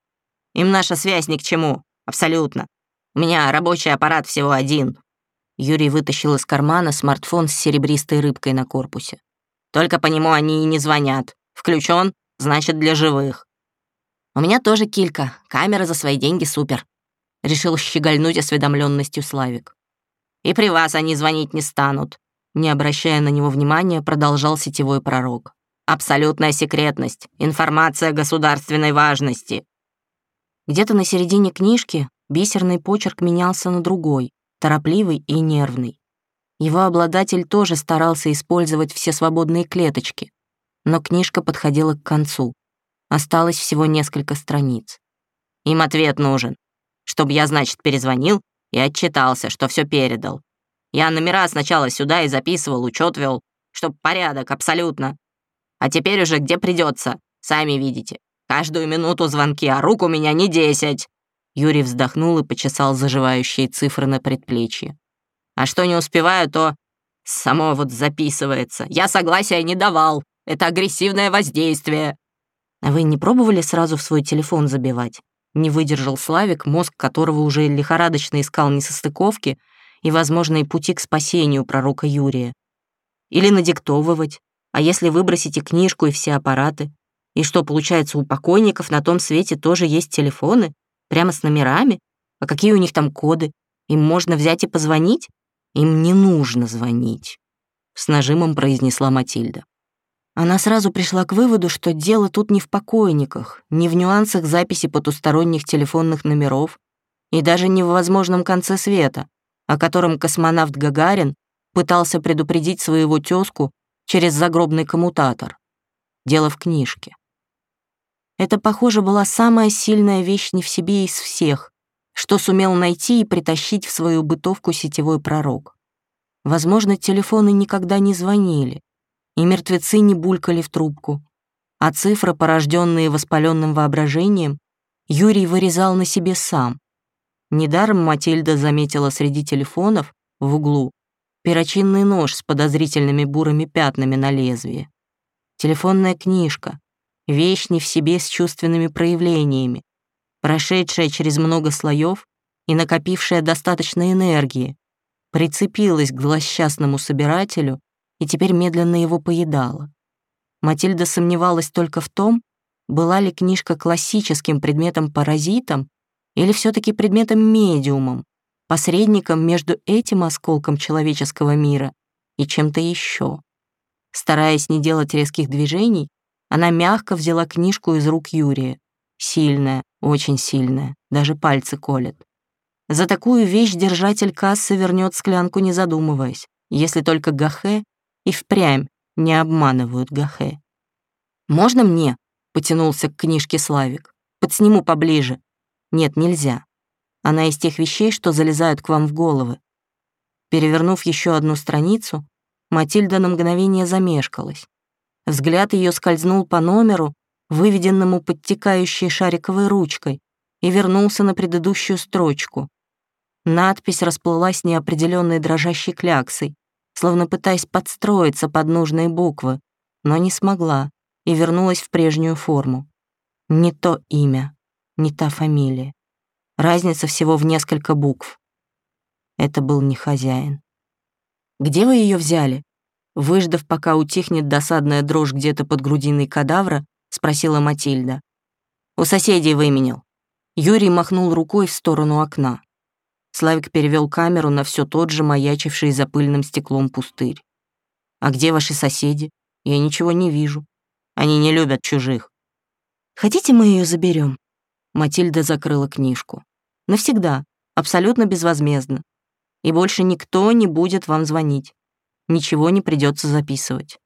«Им наша связь ни к чему. Абсолютно. У меня рабочий аппарат всего один». Юрий вытащил из кармана смартфон с серебристой рыбкой на корпусе. «Только по нему они и не звонят. Включен, значит, для живых». «У меня тоже килька. Камера за свои деньги супер», — решил щегольнуть осведомленностью Славик. «И при вас они звонить не станут», — не обращая на него внимания, продолжал сетевой пророк. «Абсолютная секретность, информация государственной важности». Где-то на середине книжки бисерный почерк менялся на другой, торопливый и нервный. Его обладатель тоже старался использовать все свободные клеточки, но книжка подходила к концу. Осталось всего несколько страниц. «Им ответ нужен. Чтоб я, значит, перезвонил и отчитался, что все передал. Я номера сначала сюда и записывал, учет вел, чтоб порядок абсолютно. А теперь уже где придется, сами видите. Каждую минуту звонки, а рук у меня не десять». Юрий вздохнул и почесал заживающие цифры на предплечье. «А что не успеваю, то само вот записывается. Я согласия не давал. Это агрессивное воздействие». «А вы не пробовали сразу в свой телефон забивать?» Не выдержал Славик, мозг которого уже лихорадочно искал несостыковки и возможные пути к спасению пророка Юрия. «Или надиктовывать? А если выбросите книжку и все аппараты? И что, получается, у покойников на том свете тоже есть телефоны? Прямо с номерами? А какие у них там коды? Им можно взять и позвонить? Им не нужно звонить», — с нажимом произнесла Матильда. Она сразу пришла к выводу, что дело тут не в покойниках, не в нюансах записи потусторонних телефонных номеров и даже не в возможном конце света, о котором космонавт Гагарин пытался предупредить своего тезку через загробный коммутатор. Дело в книжке. Это, похоже, была самая сильная вещь не в себе из всех, что сумел найти и притащить в свою бытовку сетевой пророк. Возможно, телефоны никогда не звонили, и мертвецы не булькали в трубку, а цифры, порожденные воспаленным воображением, Юрий вырезал на себе сам. Недаром Матильда заметила среди телефонов в углу перочинный нож с подозрительными бурыми пятнами на лезвии. Телефонная книжка, вещь не в себе с чувственными проявлениями, прошедшая через много слоев и накопившая достаточно энергии, прицепилась к злосчастному собирателю и теперь медленно его поедала. Матильда сомневалась только в том, была ли книжка классическим предметом-паразитом или все-таки предметом-медиумом, посредником между этим осколком человеческого мира и чем-то еще. Стараясь не делать резких движений, она мягко взяла книжку из рук Юрия. Сильная, очень сильная, даже пальцы колет. За такую вещь держатель кассы вернет склянку, не задумываясь, если только Гахе и впрямь не обманывают Гахе. «Можно мне?» — потянулся к книжке Славик. «Подсниму поближе». «Нет, нельзя. Она из тех вещей, что залезают к вам в головы». Перевернув еще одну страницу, Матильда на мгновение замешкалась. Взгляд ее скользнул по номеру, выведенному подтекающей шариковой ручкой, и вернулся на предыдущую строчку. Надпись расплылась неопределенной дрожащей кляксой, словно пытаясь подстроиться под нужные буквы, но не смогла и вернулась в прежнюю форму. Не то имя, не та фамилия. Разница всего в несколько букв. Это был не хозяин. «Где вы ее взяли?» Выждав, пока утихнет досадная дрожь где-то под грудиной кадавра, спросила Матильда. «У соседей выменял». Юрий махнул рукой в сторону окна. Славик перевел камеру на все тот же маячивший за пыльным стеклом пустырь. «А где ваши соседи? Я ничего не вижу. Они не любят чужих». «Хотите, мы ее заберем?» Матильда закрыла книжку. «Навсегда, абсолютно безвозмездно. И больше никто не будет вам звонить. Ничего не придется записывать».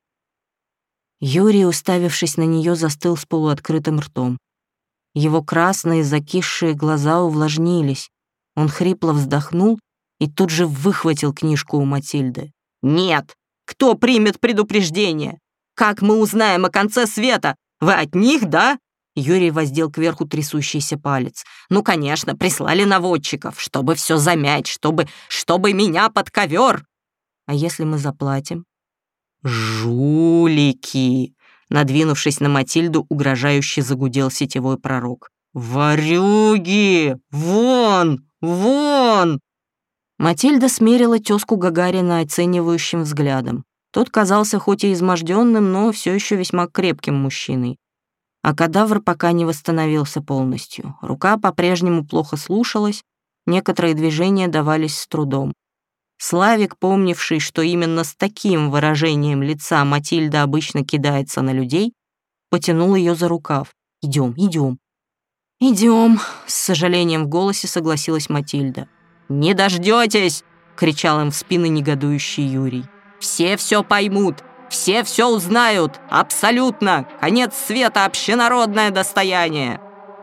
Юрий, уставившись на нее, застыл с полуоткрытым ртом. Его красные закисшие глаза увлажнились. Он хрипло вздохнул и тут же выхватил книжку у Матильды. «Нет! Кто примет предупреждение? Как мы узнаем о конце света? Вы от них, да? Юрий воздел кверху трясущийся палец. «Ну, конечно, прислали наводчиков, чтобы все замять, чтобы... чтобы меня под ковер!» «А если мы заплатим?» «Жулики!» Надвинувшись на Матильду, угрожающе загудел сетевой пророк. «Ворюги! Вон! Вон!» Матильда смерила тезку Гагарина оценивающим взглядом. Тот казался хоть и изможденным, но все еще весьма крепким мужчиной. А кадавр пока не восстановился полностью. Рука по-прежнему плохо слушалась, некоторые движения давались с трудом. Славик, помнивший, что именно с таким выражением лица Матильда обычно кидается на людей, потянул ее за рукав. «Идем, идем». «Идем», — с сожалением в голосе согласилась Матильда. «Не дождетесь!» — кричал им в спины негодующий Юрий. «Все все поймут, все все узнают, абсолютно! Конец света — общенародное достояние!»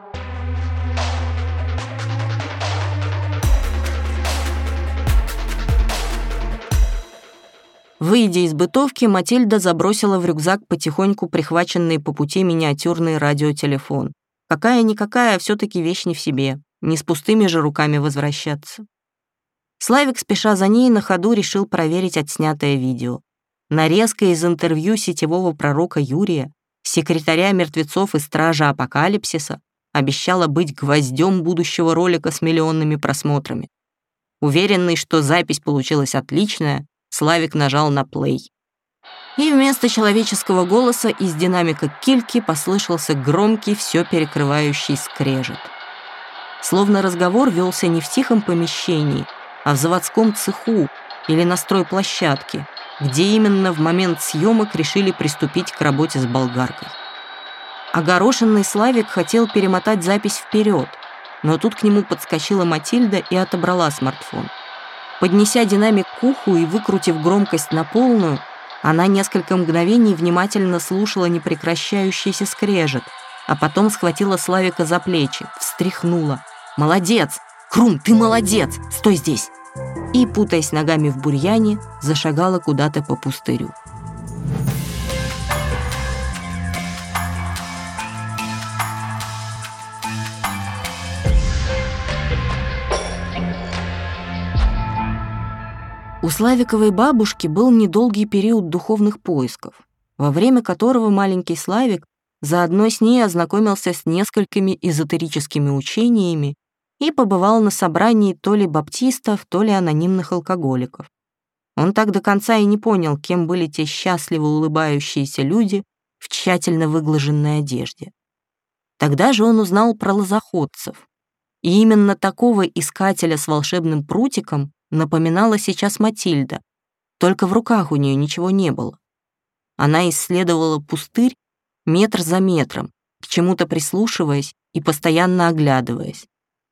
Выйдя из бытовки, Матильда забросила в рюкзак потихоньку прихваченный по пути миниатюрный радиотелефон. Какая-никакая, все-таки вещь не в себе, не с пустыми же руками возвращаться. Славик, спеша за ней, на ходу решил проверить отснятое видео. Нарезка из интервью сетевого пророка Юрия, секретаря мертвецов и стража апокалипсиса, обещала быть гвоздем будущего ролика с миллионными просмотрами. Уверенный, что запись получилась отличная, Славик нажал на плей. И вместо человеческого голоса из динамика кильки послышался громкий, все перекрывающий скрежет. Словно разговор велся не в тихом помещении, а в заводском цеху или на стройплощадке, где именно в момент съемок решили приступить к работе с болгаркой. Огорошенный Славик хотел перемотать запись вперед, но тут к нему подскочила Матильда и отобрала смартфон. Поднеся динамик к уху и выкрутив громкость на полную, она несколько мгновений внимательно слушала непрекращающийся скрежет, а потом схватила Славика за плечи, встряхнула. «Молодец! Крум, ты молодец! Стой здесь!» И, путаясь ногами в бурьяне, зашагала куда-то по пустырю. У Славиковой бабушки был недолгий период духовных поисков, во время которого маленький Славик заодно с ней ознакомился с несколькими эзотерическими учениями и побывал на собрании то ли баптистов, то ли анонимных алкоголиков. Он так до конца и не понял, кем были те счастливо улыбающиеся люди в тщательно выглаженной одежде. Тогда же он узнал про лозоходцев, и именно такого искателя с волшебным прутиком напоминала сейчас Матильда, только в руках у нее ничего не было. Она исследовала пустырь метр за метром, к чему-то прислушиваясь и постоянно оглядываясь.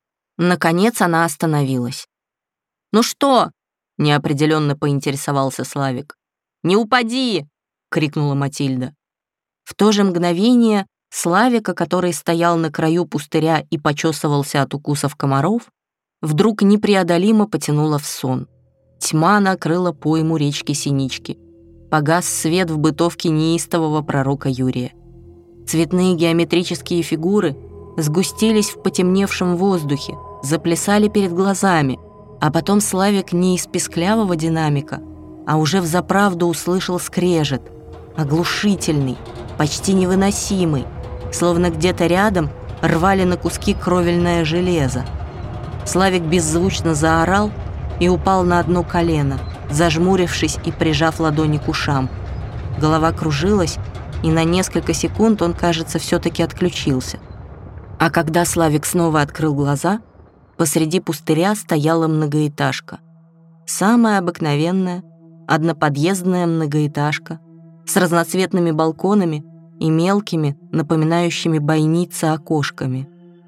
Наконец она остановилась. «Ну что?» — неопределенно поинтересовался Славик. «Не упади!» — крикнула Матильда. В то же мгновение Славика, который стоял на краю пустыря и почесывался от укусов комаров, вдруг непреодолимо потянуло в сон. Тьма накрыла пойму речки Синички. Погас свет в бытовке неистового пророка Юрия. Цветные геометрические фигуры сгустились в потемневшем воздухе, заплясали перед глазами, а потом Славик не из писклявого динамика, а уже взаправду услышал скрежет, оглушительный, почти невыносимый, словно где-то рядом рвали на куски кровельное железо. Славик беззвучно заорал и упал на одно колено, зажмурившись и прижав ладони к ушам. Голова кружилась, и на несколько секунд он, кажется, все-таки отключился. А когда Славик снова открыл глаза, посреди пустыря стояла многоэтажка. Самая обыкновенная, одноподъездная многоэтажка с разноцветными балконами и мелкими, напоминающими бойницы окошками.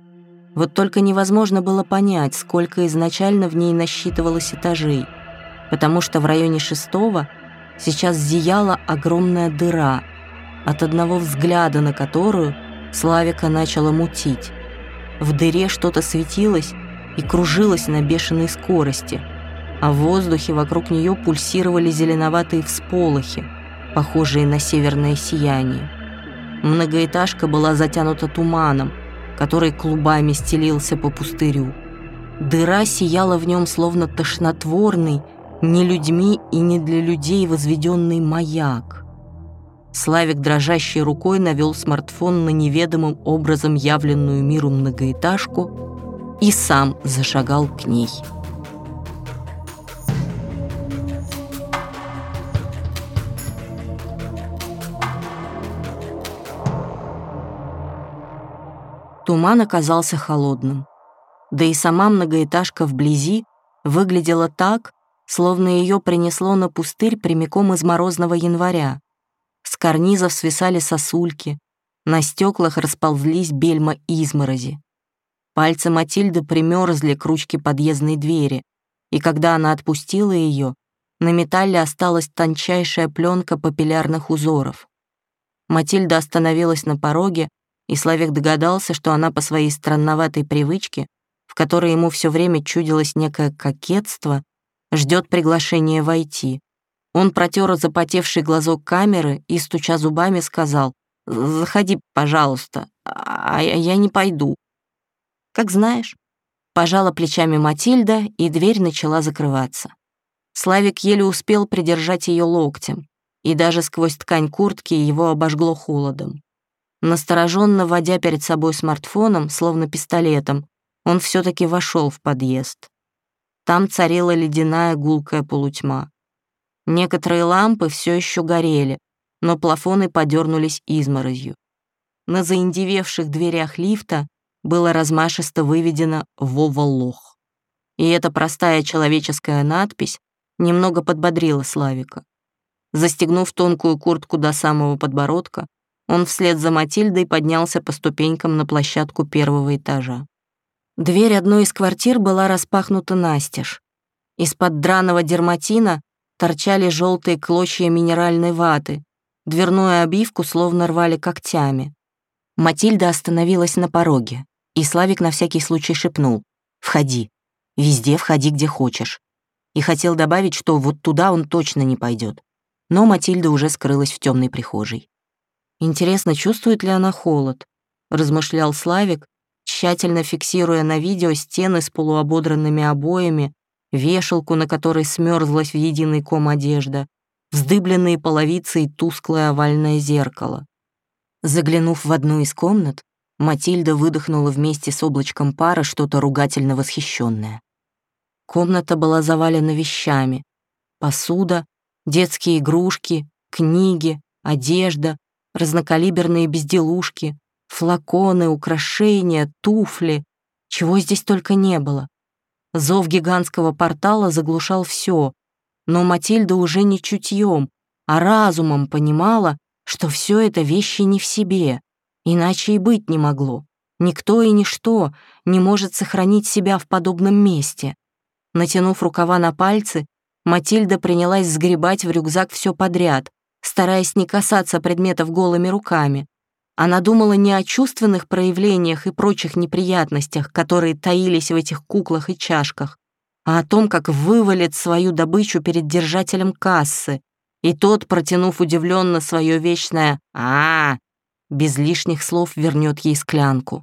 Вот только невозможно было понять, сколько изначально в ней насчитывалось этажей, потому что в районе шестого сейчас зияла огромная дыра, от одного взгляда на которую Славика начало мутить. В дыре что-то светилось и кружилось на бешеной скорости, а в воздухе вокруг нее пульсировали зеленоватые всполохи, похожие на северное сияние. Многоэтажка была затянута туманом, который клубами стелился по пустырю. Дыра сияла в нем словно тошнотворный, не людьми и не для людей возведенный маяк. Славик дрожащей рукой навел смартфон на неведомым образом явленную миру многоэтажку и сам зашагал к ней. Туман оказался холодным. Да и сама многоэтажка вблизи выглядела так, словно ее принесло на пустырь прямиком из морозного января. С карнизов свисали сосульки, на стеклах расползлись бельма изморози. Пальцы Матильды примерзли к ручке подъездной двери, и когда она отпустила ее, на металле осталась тончайшая пленка папиллярных узоров. Матильда остановилась на пороге, и Славик догадался, что она по своей странноватой привычке, в которой ему все время чудилось некое кокетство, ждет приглашения войти. Он протер запотевший глазок камеры и, стуча зубами, сказал: «Заходи, пожалуйста, а я не пойду». «Как знаешь». Пожала плечами Матильда, и дверь начала закрываться. Славик еле успел придержать ее локтем, и даже сквозь ткань куртки его обожгло холодом. Настороженно водя перед собой смартфоном, словно пистолетом, он все-таки вошел в подъезд. Там царила ледяная гулкая полутьма. Некоторые лампы все еще горели, но плафоны подернулись изморозью. На заиндевевших дверях лифта было размашисто выведено «Вова лох». И эта простая человеческая надпись немного подбодрила Славика. Застегнув тонкую куртку до самого подбородка, он вслед за Матильдой поднялся по ступенькам на площадку первого этажа. Дверь одной из квартир была распахнута настежь. Из-под драного дерматина торчали желтые клочья минеральной ваты, дверную обивку словно рвали когтями. Матильда остановилась на пороге, и Славик на всякий случай шепнул: «Входи, везде входи, где хочешь». И хотел добавить, что вот туда он точно не пойдет. Но Матильда уже скрылась в темной прихожей. «Интересно, чувствует ли она холод?» — размышлял Славик, тщательно фиксируя на видео стены с полуободранными обоями, вешалку, на которой смерзлась в единый ком одежда, вздыбленные половицы и тусклое овальное зеркало. Заглянув в одну из комнат, Матильда выдохнула вместе с облачком пара что-то ругательно восхищенное. Комната была завалена вещами: посуда, детские игрушки, книги, одежда, разнокалиберные безделушки, флаконы, украшения, туфли. Чего здесь только не было. Зов гигантского портала заглушал все, но Матильда уже не чутьем, а разумом понимала, что все это вещи не в себе, иначе и быть не могло. Никто и ничто не может сохранить себя в подобном месте. Натянув рукава на пальцы, Матильда принялась сгребать в рюкзак все подряд, стараясь не касаться предметов голыми руками. Она думала не о чувственных проявлениях и прочих неприятностях, которые таились в этих куклах и чашках, а о том, как вывалит свою добычу перед держателем кассы, и тот, протянув удивленно свое вечное «А-а-а», без лишних слов вернет ей склянку.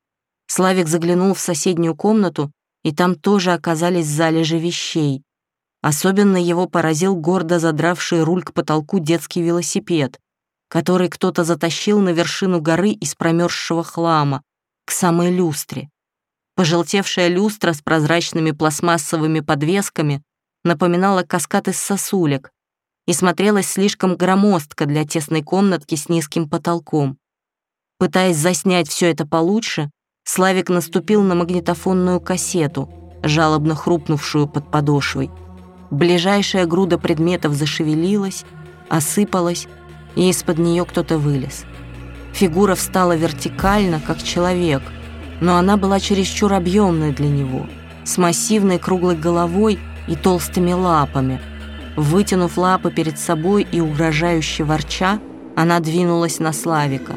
Славик заглянул в соседнюю комнату, и там тоже оказались залежи вещей. Особенно его поразил гордо задравший руль к потолку детский велосипед, который кто-то затащил на вершину горы из промерзшего хлама, к самой люстре. Пожелтевшая люстра с прозрачными пластмассовыми подвесками напоминала каскад из сосулек и смотрелась слишком громоздко для тесной комнатки с низким потолком. Пытаясь заснять все это получше, Славик наступил на магнитофонную кассету, жалобно хрупнувшую под подошвой. Ближайшая груда предметов зашевелилась, осыпалась, и из-под нее кто-то вылез. Фигура встала вертикально, как человек, но она была чересчур объемной для него, с массивной круглой головой и толстыми лапами. Вытянув лапы перед собой и угрожающе ворча, она двинулась на Славика.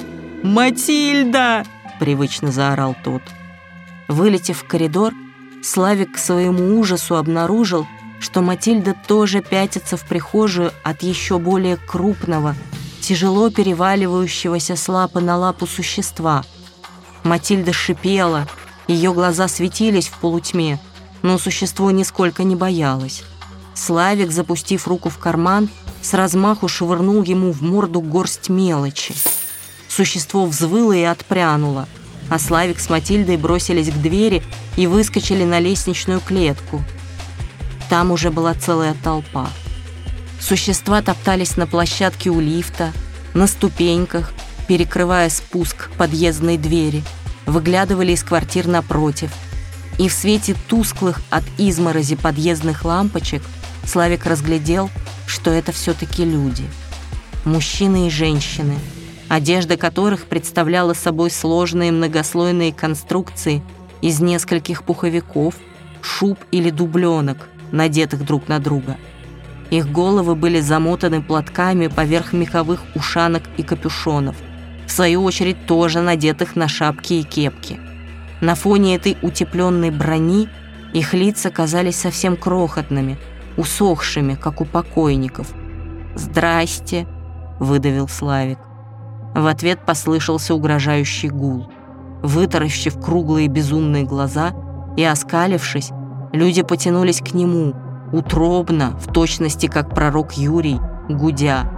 «Матильда!» — привычно заорал тот. Вылетев в коридор, Славик к своему ужасу обнаружил, что Матильда тоже пятится в прихожую от еще более крупного, тяжело переваливающегося с лапы на лапу существа. Матильда шипела, ее глаза светились в полутьме, но существо нисколько не боялось. Славик, запустив руку в карман, с размаху швырнул ему в морду горсть мелочи. Существо взвыло и отпрянуло, а Славик с Матильдой бросились к двери и выскочили на лестничную клетку. Там уже была целая толпа. Существа топтались на площадке у лифта, на ступеньках, перекрывая спуск к подъездной двери, выглядывали из квартир напротив. И в свете тусклых от изморози подъездных лампочек Славик разглядел, что это все-таки люди. Мужчины и женщины, одежда которых представляла собой сложные многослойные конструкции из нескольких пуховиков, шуб или дубленок, надетых друг на друга. Их головы были замотаны платками поверх меховых ушанок и капюшонов, в свою очередь тоже надетых на шапки и кепки. На фоне этой утепленной брони их лица казались совсем крохотными, усохшими, как у покойников. «Здрасте», — выдавил Славик. В ответ послышался угрожающий гул. Вытаращив круглые безумные глаза и оскалившись, люди потянулись к нему, утробно, в точности как пророк Юрий, гудя: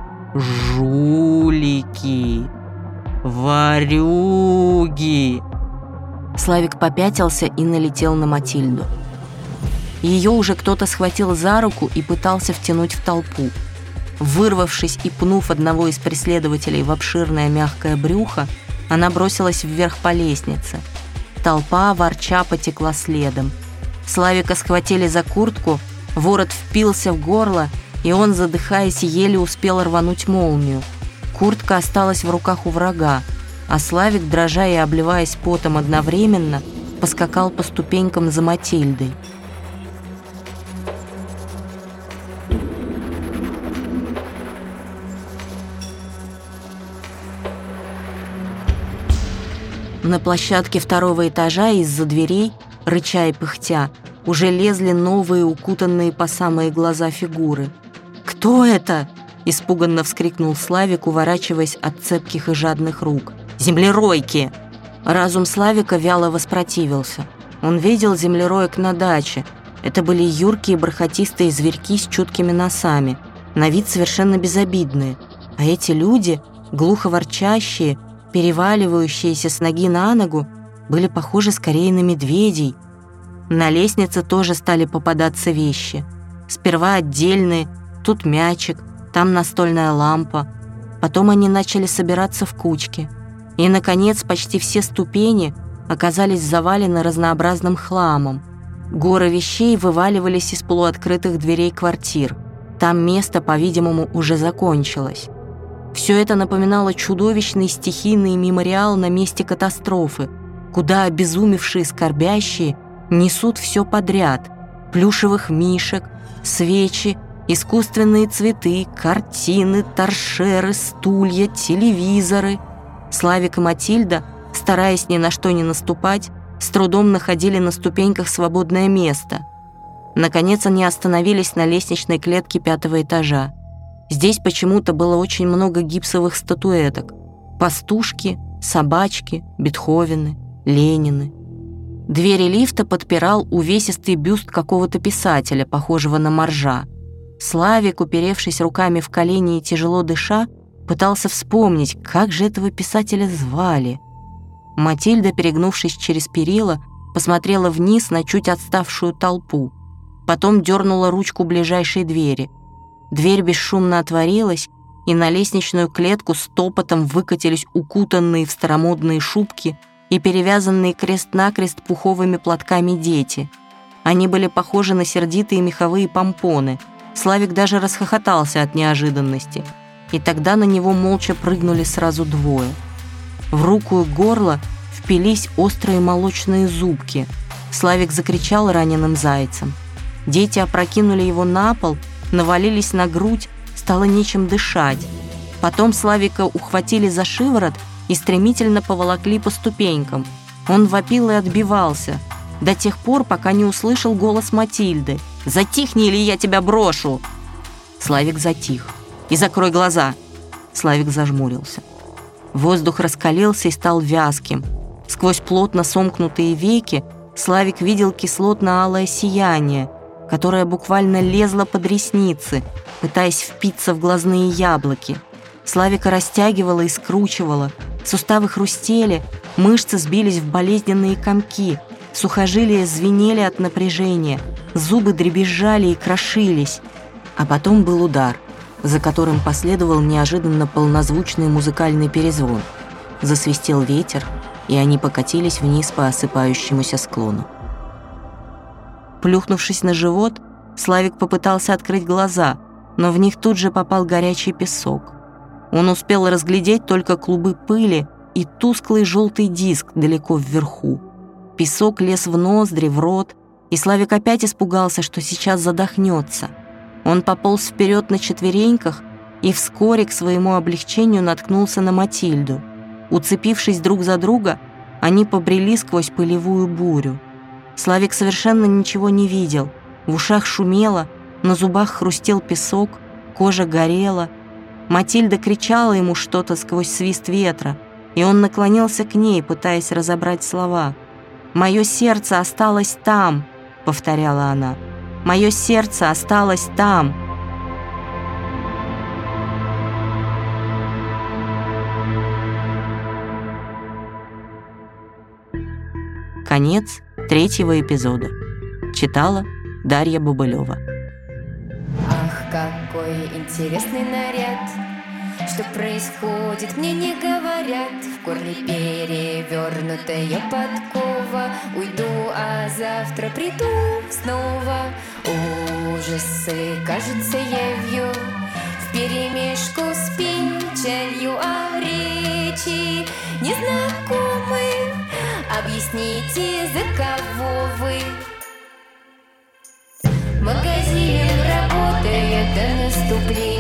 «Жулики! Ворюги!» Славик попятился и налетел на Матильду. Ее уже кто-то схватил за руку и пытался втянуть в толпу. Вырвавшись и пнув одного из преследователей в обширное мягкое брюхо, она бросилась вверх по лестнице. Толпа, ворча, потекла следом. Славика схватили за куртку, ворот впился в горло, и он, задыхаясь, еле успел рвануть молнию. Куртка осталась в руках у врага, а Славик, дрожа и обливаясь потом одновременно, поскакал по ступенькам за Матильдой. На площадке второго этажа из-за дверей, рыча и пыхтя, уже лезли новые укутанные по самые глаза фигуры. «Кто это?» – испуганно вскрикнул Славик, уворачиваясь от цепких и жадных рук. «Землеройки!» Разум Славика вяло воспротивился. Он видел землероек на даче. Это были юркие бархатистые зверьки с чуткими носами, на вид совершенно безобидные. А эти люди, глухо ворчащие, переваливающиеся с ноги на ногу, были похожи скорее на медведей. На лестнице тоже стали попадаться вещи. Сперва отдельные, тут мячик, там настольная лампа. Потом они начали собираться в кучки. И, наконец, почти все ступени оказались завалены разнообразным хламом. Горы вещей вываливались из полуоткрытых дверей квартир. Там место, по-видимому, уже закончилось. Все это напоминало чудовищный стихийный мемориал на месте катастрофы, куда обезумевшие скорбящие несут все подряд: плюшевых мишек, свечи, искусственные цветы, картины, торшеры, стулья, телевизоры. Славик и Матильда, стараясь ни на что не наступать, с трудом находили на ступеньках свободное место. Наконец они остановились на лестничной клетке пятого этажа. Здесь почему-то было очень много гипсовых статуэток: пастушки, собачки, Бетховены, Ленины. Двери лифта подпирал увесистый бюст какого-то писателя, похожего на моржа. Славик, уперевшись руками в колени и тяжело дыша, пытался вспомнить, как же этого писателя звали. Матильда, перегнувшись через перила, посмотрела вниз на чуть отставшую толпу. Потом дернула ручку ближайшей двери. Дверь бесшумно отворилась, и на лестничную клетку с топотом выкатились укутанные в старомодные шубки и перевязанные крест-накрест пуховыми платками дети. Они были похожи на сердитые меховые помпоны. Славик даже расхохотался от неожиданности. И тогда на него молча прыгнули сразу двое. В руку и горло впились острые молочные зубки. Славик закричал раненым зайцем. Дети опрокинули его на пол, навалились на грудь, стало нечем дышать. Потом Славика ухватили за шиворот и стремительно поволокли по ступенькам. Он вопил и отбивался, до тех пор, пока не услышал голос Матильды. «Затихни, или я тебя брошу!» Славик затих. «И закрой глаза!» Славик зажмурился. Воздух раскалился и стал вязким. Сквозь плотно сомкнутые веки Славик видел кислотно-алое сияние, которое буквально лезло под ресницы, пытаясь впиться в глазные яблоки. Славика растягивало и скручивало, суставы хрустели, мышцы сбились в болезненные комки, сухожилия звенели от напряжения, зубы дребезжали и крошились. А потом был удар, за которым последовал неожиданно полнозвучный музыкальный перезвон. Засвистел ветер, и они покатились вниз по осыпающемуся склону. Плюхнувшись на живот, Славик попытался открыть глаза, но в них тут же попал горячий песок. Он успел разглядеть только клубы пыли и тусклый желтый диск далеко вверху. Песок лез в ноздри, в рот, и Славик опять испугался, что сейчас задохнется. Он пополз вперед на четвереньках и вскоре к своему облегчению наткнулся на Матильду. Уцепившись друг за друга, они побрели сквозь пылевую бурю. Славик совершенно ничего не видел. В ушах шумело, на зубах хрустел песок, кожа горела. Матильда кричала ему что-то сквозь свист ветра, и он наклонился к ней, пытаясь разобрать слова. «Мое сердце осталось там», — повторяла она. «Мое сердце осталось там». Конец третьего эпизода. Читала Дарья Бубылева. Ах, какой интересный наряд! Что происходит, мне не говорят. В горле перевернутая подкова. Уйду, а завтра приду снова. Ужасы, кажется, явью вперемешку с печалью, а речи незнакомы. Объясните, за кого вы? Магазин работает до наступления